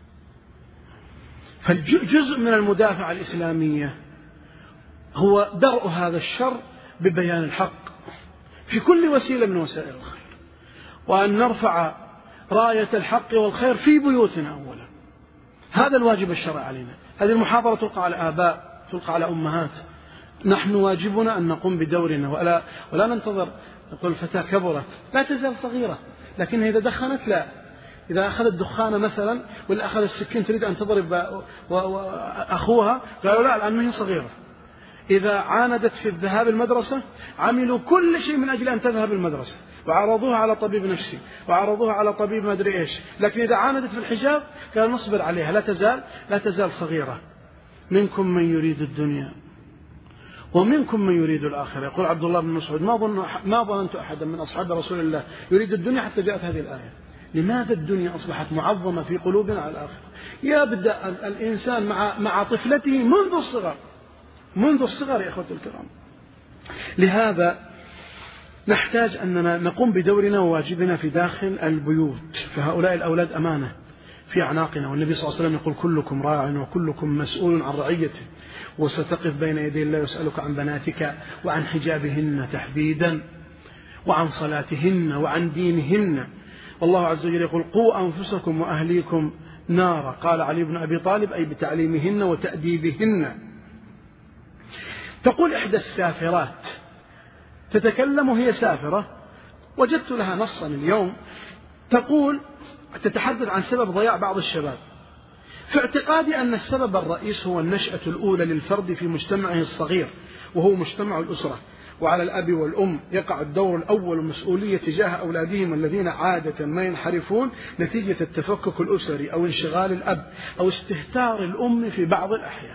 فالجزء من المدافعة الإسلامية هو درء هذا الشر ببيان الحق في كل وسيلة من وسائل الخير، وأن نرفع راية الحق والخير في بيوتنا أولا. هذا الواجب الشرعي علينا. هذه المحاضرة تلقى على آباء، تلقى على أمهات. نحن واجبنا أن نقوم بدورنا، ولا ننتظر. نقول الفتاة كبرت، لا تزال صغيرة، لكنها إذا دخنت لا. إذا أخذت دخانة مثلا ولا أخذت السكين تريد أن تضرب أخوها، قالوا لا الآن ما هي صغيرة. إذا عاندت في الذهاب المدرسة عملوا كل شيء من أجل أن تذهب المدرسة، وعرضوها على طبيب نفسي، وعرضوها على طبيب ما أدري إيش. لكن إذا عاندت في الحجاب قال نصبر عليها، لا تزال صغيرة. منكم من يريد الدنيا ومنكم من يريد الآخرة. يقول عبد الله بن مسعود ما ظننت أحدا من أصحاب رسول الله يريد الدنيا حتى جاءت هذه الآية. لماذا الدنيا أصبحت معظمة في قلوبنا على الآخرة؟ يبدأ الإنسان مع طفلته منذ الصغر يا أخوتي الكرام. لهذا نحتاج أننا نقوم بدورنا وواجبنا في داخل البيوت. فهؤلاء الأولاد أمانة في أعناقنا، والنبي صلى الله عليه وسلم يقول كلكم راع وكلكم مسؤول عن رعيته، وستقف بين يدي الله يسألك عن بناتك وعن حجابهن تحديدا، وعن صلاتهن وعن دينهن. والله عز وجل يقول قوا أنفسكم وأهليكم نارا. قال علي بن أبي طالب أي بتعليمهن وتأديبهن. تقول إحدى السافرات تتكلم وهي سافرة، وجدت لها نصا اليوم، تقول تتحدث عن سبب ضياع بعض الشباب. في اعتقادي أن السبب الرئيس هو النشأة الأولى للفرد في مجتمعه الصغير، وهو مجتمع الأسرة. وعلى الأب والأم يقع الدور الأول والمسؤولية تجاه أولادهم الذين عادة ما ينحرفون نتيجة التفكك الأسري أو انشغال الأب أو استهتار الأم في بعض الأحيان.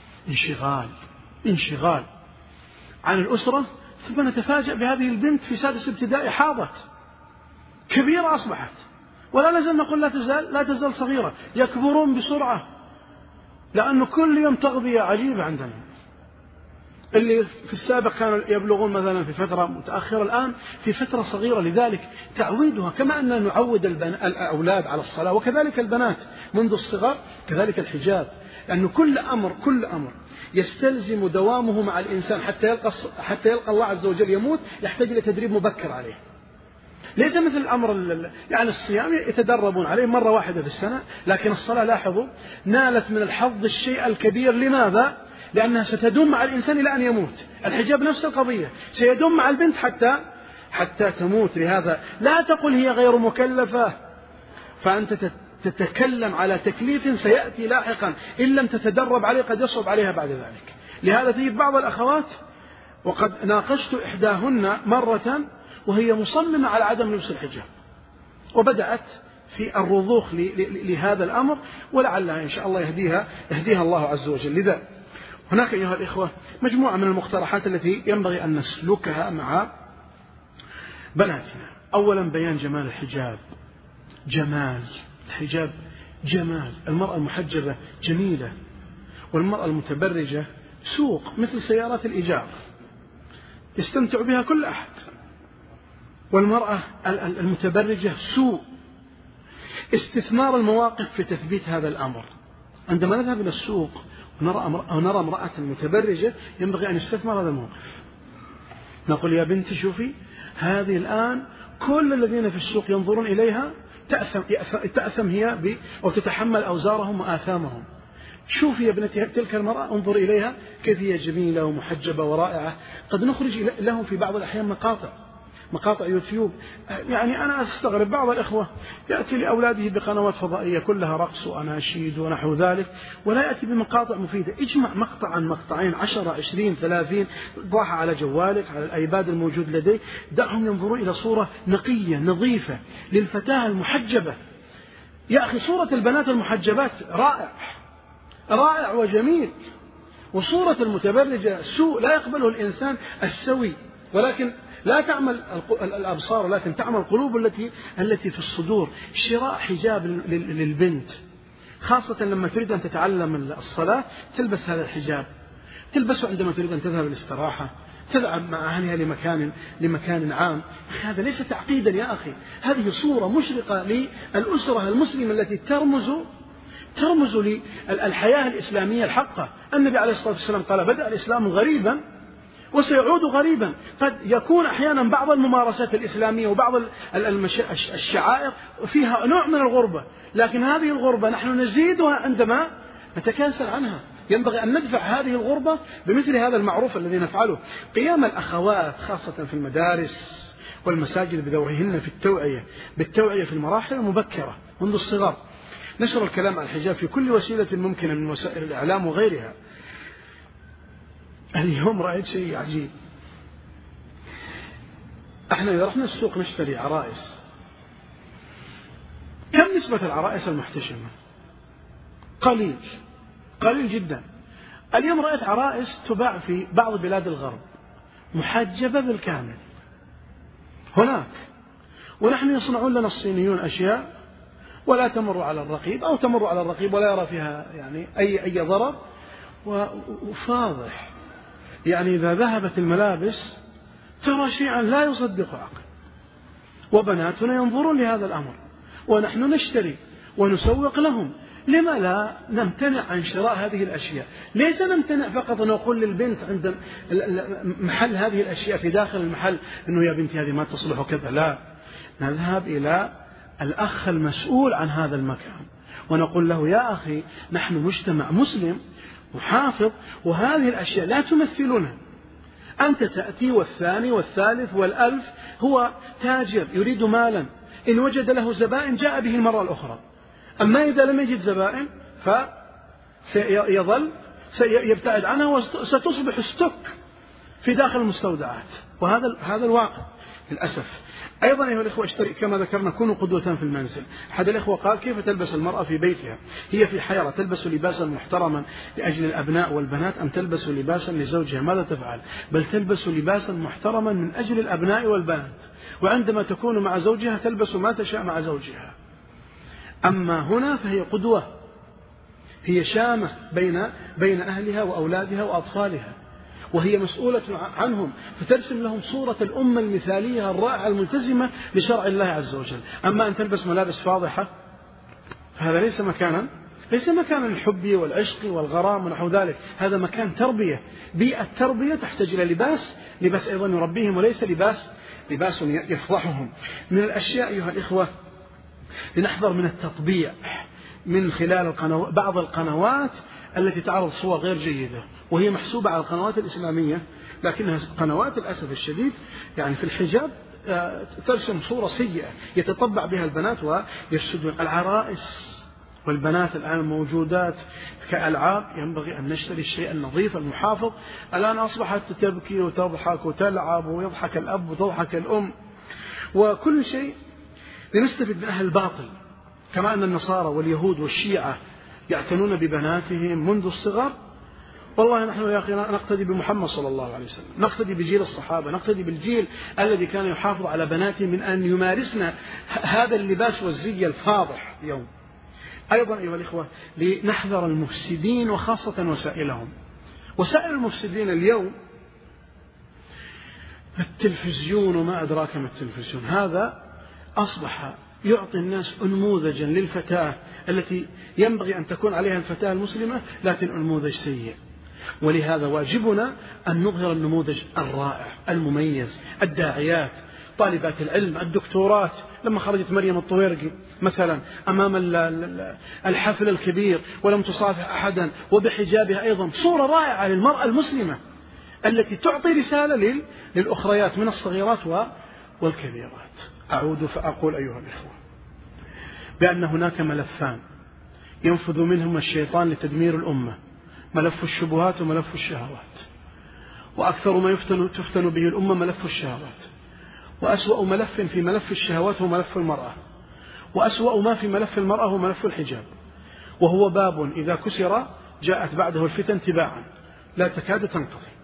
انشغال عن الأسرة، ثم نتفاجأ بهذه البنت في سادس ابتدائي حاضت كبيرة أصبحت، ولا نزال نقول لا تزال صغيرة. يكبرون بسرعة، لأنه كل يوم تغذية عجيبة عندنا. اللي في السابق كانوا يبلغون مثلا في فترة متأخرة، الآن في فترة صغيرة. لذلك تعويدها كما أننا نعود الأولاد على الصلاة، وكذلك البنات منذ الصغر، كذلك الحجاب. لأنه كل أمر يستلزم دوامه مع الإنسان حتى يلقى الله عز وجل يموت، يحتاج إلى تدريب مبكر عليه. ليس مثل الأمر يعني الصيام يتدربون عليه مرة واحدة في السنة، لكن الصلاة لاحظوا نالت من الحظ الشيء الكبير. لماذا؟ لأنها ستدوم مع الإنسان إلى أن يموت. الحجاب نفس القضية، سيدوم مع البنت حتى تموت. لهذا لا تقل هي غير مكلفة، فأنت تتكلم على تكليف سيأتي لاحقا، إن لم تتدرب عليه قد يصعب عليها بعد ذلك. لهذا تجد بعض الأخوات، وقد ناقشت إحداهن مرة وهي مصممة على عدم لبس الحجاب، وبدأت في الرضوخ لهذا الأمر، ولعلها إن شاء الله يهديها الله عز وجل. لذا هناك أيها الإخوة مجموعة من المقترحات التي ينبغي أن نسلكها مع بناتنا. أولا بيان جمال الحجاب، جمال الحجاب جمال، المرأة المحجبة جميلة، والمرأة المتبرجة سوق مثل سيارات الإيجار يستمتع بها كل أحد، والمرأة المتبرجة سوء. استثمار المواقف في تثبيت هذا الأمر. عندما نذهب إلى السوق ونرى امرأة متبرجة ينبغي أن يستثمر هذا الموقف. نقول يا بنتي شوفي، هذه الآن كل الذين في السوق ينظرون إليها تأثم هي أو تتحمل أوزارهم وآثامهم. شوفي يا ابنتي تلك المرأة، انظر إليها كيف هي جميلة ومحجبة ورائعة. قد نخرج لهم في بعض الأحيان مقاطع يوتيوب. يعني أنا أستغرب بعض الإخوة يأتي لأولاده بقنوات فضائية كلها رقص وأناشيد ونحو ذلك، ولا يأتي بمقاطع مفيدة. اجمع مقطعا مقطعين 10 20 30 ضعها على جوالك، على الأيباد الموجود لديك، دعهم ينظرون إلى صورة نقية نظيفة للفتاة المحجبة. يا أخي صورة البنات المحجبات رائع وجميل، وصورة المتبرجة سوء لا يقبله الإنسان السوي. ولكن لا تعمل الأبصار، لكن تعمل القلوب التي في الصدور. شراء حجاب للبنت خاصة لما تريد أن تتعلم الصلاة تلبس هذا الحجاب، تلبسه عندما تريد أن تذهب للاستراحة، تذهب مع أهلها لمكان عام. هذا ليس تعقيدا يا أخي، هذه صورة مشرقة للأسرة المسلمة التي ترمز للحياة الإسلامية الحقة. النبي عليه الصلاة والسلام قال: بدأ الإسلام غريبا وسيعود غريبا. قد يكون أحيانا بعض الممارسات الإسلامية وبعض الشعائر فيها نوع من الغربة، لكن هذه الغربة نحن نزيدها عندما نتكاسل عنها. ينبغي أن ندفع هذه الغربة بمثل هذا المعروف الذي نفعله. قيام الأخوات خاصة في المدارس والمساجد بدورهن في بالتوعية في المراحل المبكرة منذ الصغر. نشر الكلام عن الحجاب في كل وسيلة ممكنة من وسائل الإعلام وغيرها. اليوم رأيت شيء عجيب. احنا إذا رحنا السوق نشتري عرائس، كم نسبة العرائس المحتشمة؟ قليل جدا. اليوم رأيت عرائس تباع في بعض بلاد الغرب محجبة بالكامل هناك، ونحن يصنعون لنا الصينيون أشياء ولا تمر على الرقيب، أو تمر على الرقيب ولا يرى فيها يعني أي ضرر، وفاضح. يعني إذا ذهبت الملابس ترى شيئا لا يصدق عقل، وبناتنا ينظرون لهذا الأمر، ونحن نشتري ونسوق لهم. لما لا نمتنع عن شراء هذه الأشياء؟ ليس نمتنع فقط نقول للبنت عند محل هذه الأشياء في داخل المحل أنه يا بنتي هذه ما تصلح كذا، لا، نذهب إلى الأخ المسؤول عن هذا المكان ونقول له: يا أخي، نحن مجتمع مسلم محافظ، وهذه الأشياء لا تمثلنا. أنت تأتي والثاني والثالث والألف، هو تاجر يريد مالا، إن وجد له زبائن جاء به المرة الأخرى. أما إذا لم يجد زبائن سيبتعد عنها وستصبح ستوك في داخل المستودعات. وهذا الواقع للأسف. أيضا أيها الإخوة، كما ذكرنا كونوا قدوة في المنزل. أحد الإخوة قال: كيف تلبس المرأة في بيتها؟ هي في حيرة، تلبس لباسا محترما لأجل الأبناء والبنات أم تلبس لباسا لزوجها؟ ماذا تفعل؟ بل تلبس لباسا محترما من أجل الأبناء والبنات، وعندما تكون مع زوجها تلبس ما تشاء مع زوجها. أما هنا فهي قدوة، هي شامة بين أهلها وأولادها وأطفالها، وهي مسؤولة عنهم، فترسم لهم صورة الأمة المثالية الرائعة الملتزمة لشرع الله عز وجل. أما أن تلبس ملابس فاضحة فهذا ليس مكانا للحب والعشق والغرام ونحو ذلك. هذا مكان تربية، بيئة تربية تحتاج إلى لباس أيضا يربيهم، وليس لباس يفضحهم. من الأشياء أيها الإخوة لنحذر من التطبيع من خلال بعض القنوات التي تعرض صور غير جيدة، وهي محسوبة على القنوات الإسلامية، لكنها قنوات للأسف الشديد يعني في الحجاب ترسم صورة سيئة يتطبع بها البنات ويفسدون. العرائس والبنات الآن موجودات كألعاب، ينبغي أن نشتري الشيء النظيف المحافظ. الآن أصبحت تبكي وتضحك وتلعب، ويضحك الأب وتضحك الأم، وكل شيء لنستفد من أهل الباطل. كما أن النصارى واليهود والشيعة يعتنون ببناتهم منذ الصغر، والله نحن يا أخي نقتدي بمحمد صلى الله عليه وسلم، نقتدي بجيل الصحابة، نقتدي بالجيل الذي كان يحافظ على بناته من أن يمارسنا هذا اللباس والزي الفاضح اليوم. أيضا أيها الإخوة لنحذر المفسدين وخاصة وسائلهم. وسائل المفسدين اليوم التلفزيون وما أدراك ما التلفزيون، هذا أصبح يعطي الناس أنموذجا للفتاة التي ينبغي أن تكون عليها الفتاة المسلمة، لكن أنموذج سيء. ولهذا واجبنا أن نظهر النموذج الرائع المميز، الداعيات، طالبات العلم، الدكتورات. لما خرجت مريم الطويرقي مثلا أمام الحفل الكبير ولم تصافح أحدا وبحجابها أيضا، صورة رائعة للمرأة المسلمة التي تعطي رسالة للأخريات من الصغيرات والكبيرات. أعود فأقول أيها الإخوة بأن هناك ملفان ينفذ منهما الشيطان لتدمير الأمة، ملف الشبهات وملف الشهوات. وأكثر ما تفتن به الأمة ملف الشهوات، وأسوأ ملف في ملف الشهوات هو ملف المرأة، وأسوأ ما في ملف المرأة هو ملف الحجاب، وهو باب إذا كسر جاءت بعده الفتن تباعا لا تكاد تنقضي.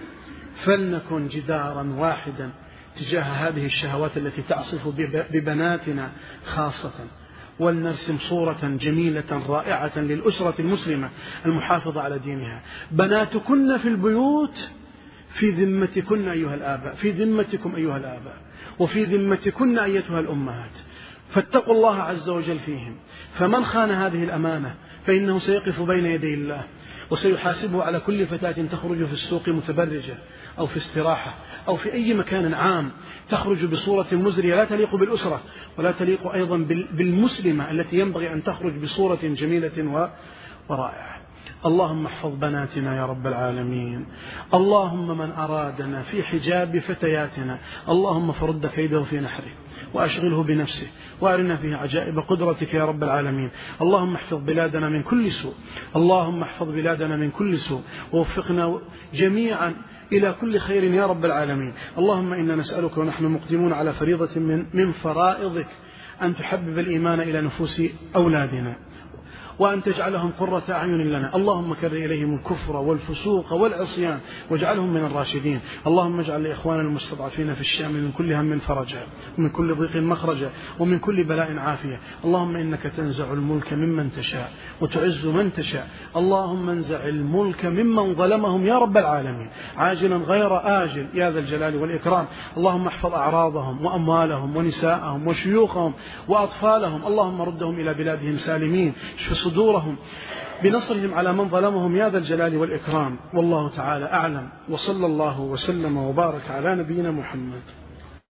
فلنكن جدارا واحدا تجاه هذه الشهوات التي تعصف ببناتنا خاصة، ولنرسم صورة جميلة رائعة للأسرة المسلمة المحافظة على دينها. بناتكن في البيوت في ذمتكن أيها الآباء، في ذمتكم أيها الآباء، وفي ذمتكن أيتها الأمهات، فاتقوا الله عز وجل فيهم. فمن خان هذه الأمانة فإنه سيقف بين يدي الله وسيحاسبه على كل فتاة تخرج في السوق متبرجة أو في استراحة أو في أي مكان عام، تخرج بصورة مزرية لا تليق بالأسرة ولا تليق أيضا بالمسلمة التي ينبغي أن تخرج بصورة جميلة ورائعة. اللهم احفظ بناتنا يا رب العالمين. اللهم من أرادنا في حجاب فتياتنا اللهم فرد كيده في نحره وأشغله بنفسه وأرنا فيه عجائب قدرتك يا رب العالمين. اللهم احفظ بلادنا من كل سوء، اللهم احفظ بلادنا من كل سوء، ووفقنا جميعا إلى كل خير يا رب العالمين. اللهم إنا نسألك ونحن مقدمون على فريضة من فرائضك أن تحبب الإيمان إلى نفوس أولادنا وأن تجعلهم قرة أعين لنا. اللهم كر إليهم الكفر والفسوق والعصيان واجعلهم من الراشدين. اللهم اجعل لإخواننا المستضعفين في الشام من كل هم فرجا ومن كل ضيق مخرجا ومن كل بلاء عافية. اللهم إنك تنزع الملك ممن تشاء وتعز من تشاء. اللهم انزع الملك ممن ظلمهم يا رب العالمين عاجلا غير آجل يا ذا الجلال والإكرام. اللهم احفظ أعراضهم وأموالهم ونساءهم وشيوخهم وأطفالهم. اللهم ردهم إلى بلادهم سالمين، اشف صدورهم بنصرهم على من ظلمهم يا ذا الجلال والإكرام. والله تعالى أعلم، وصلى الله وسلم وبارك على نبينا محمد.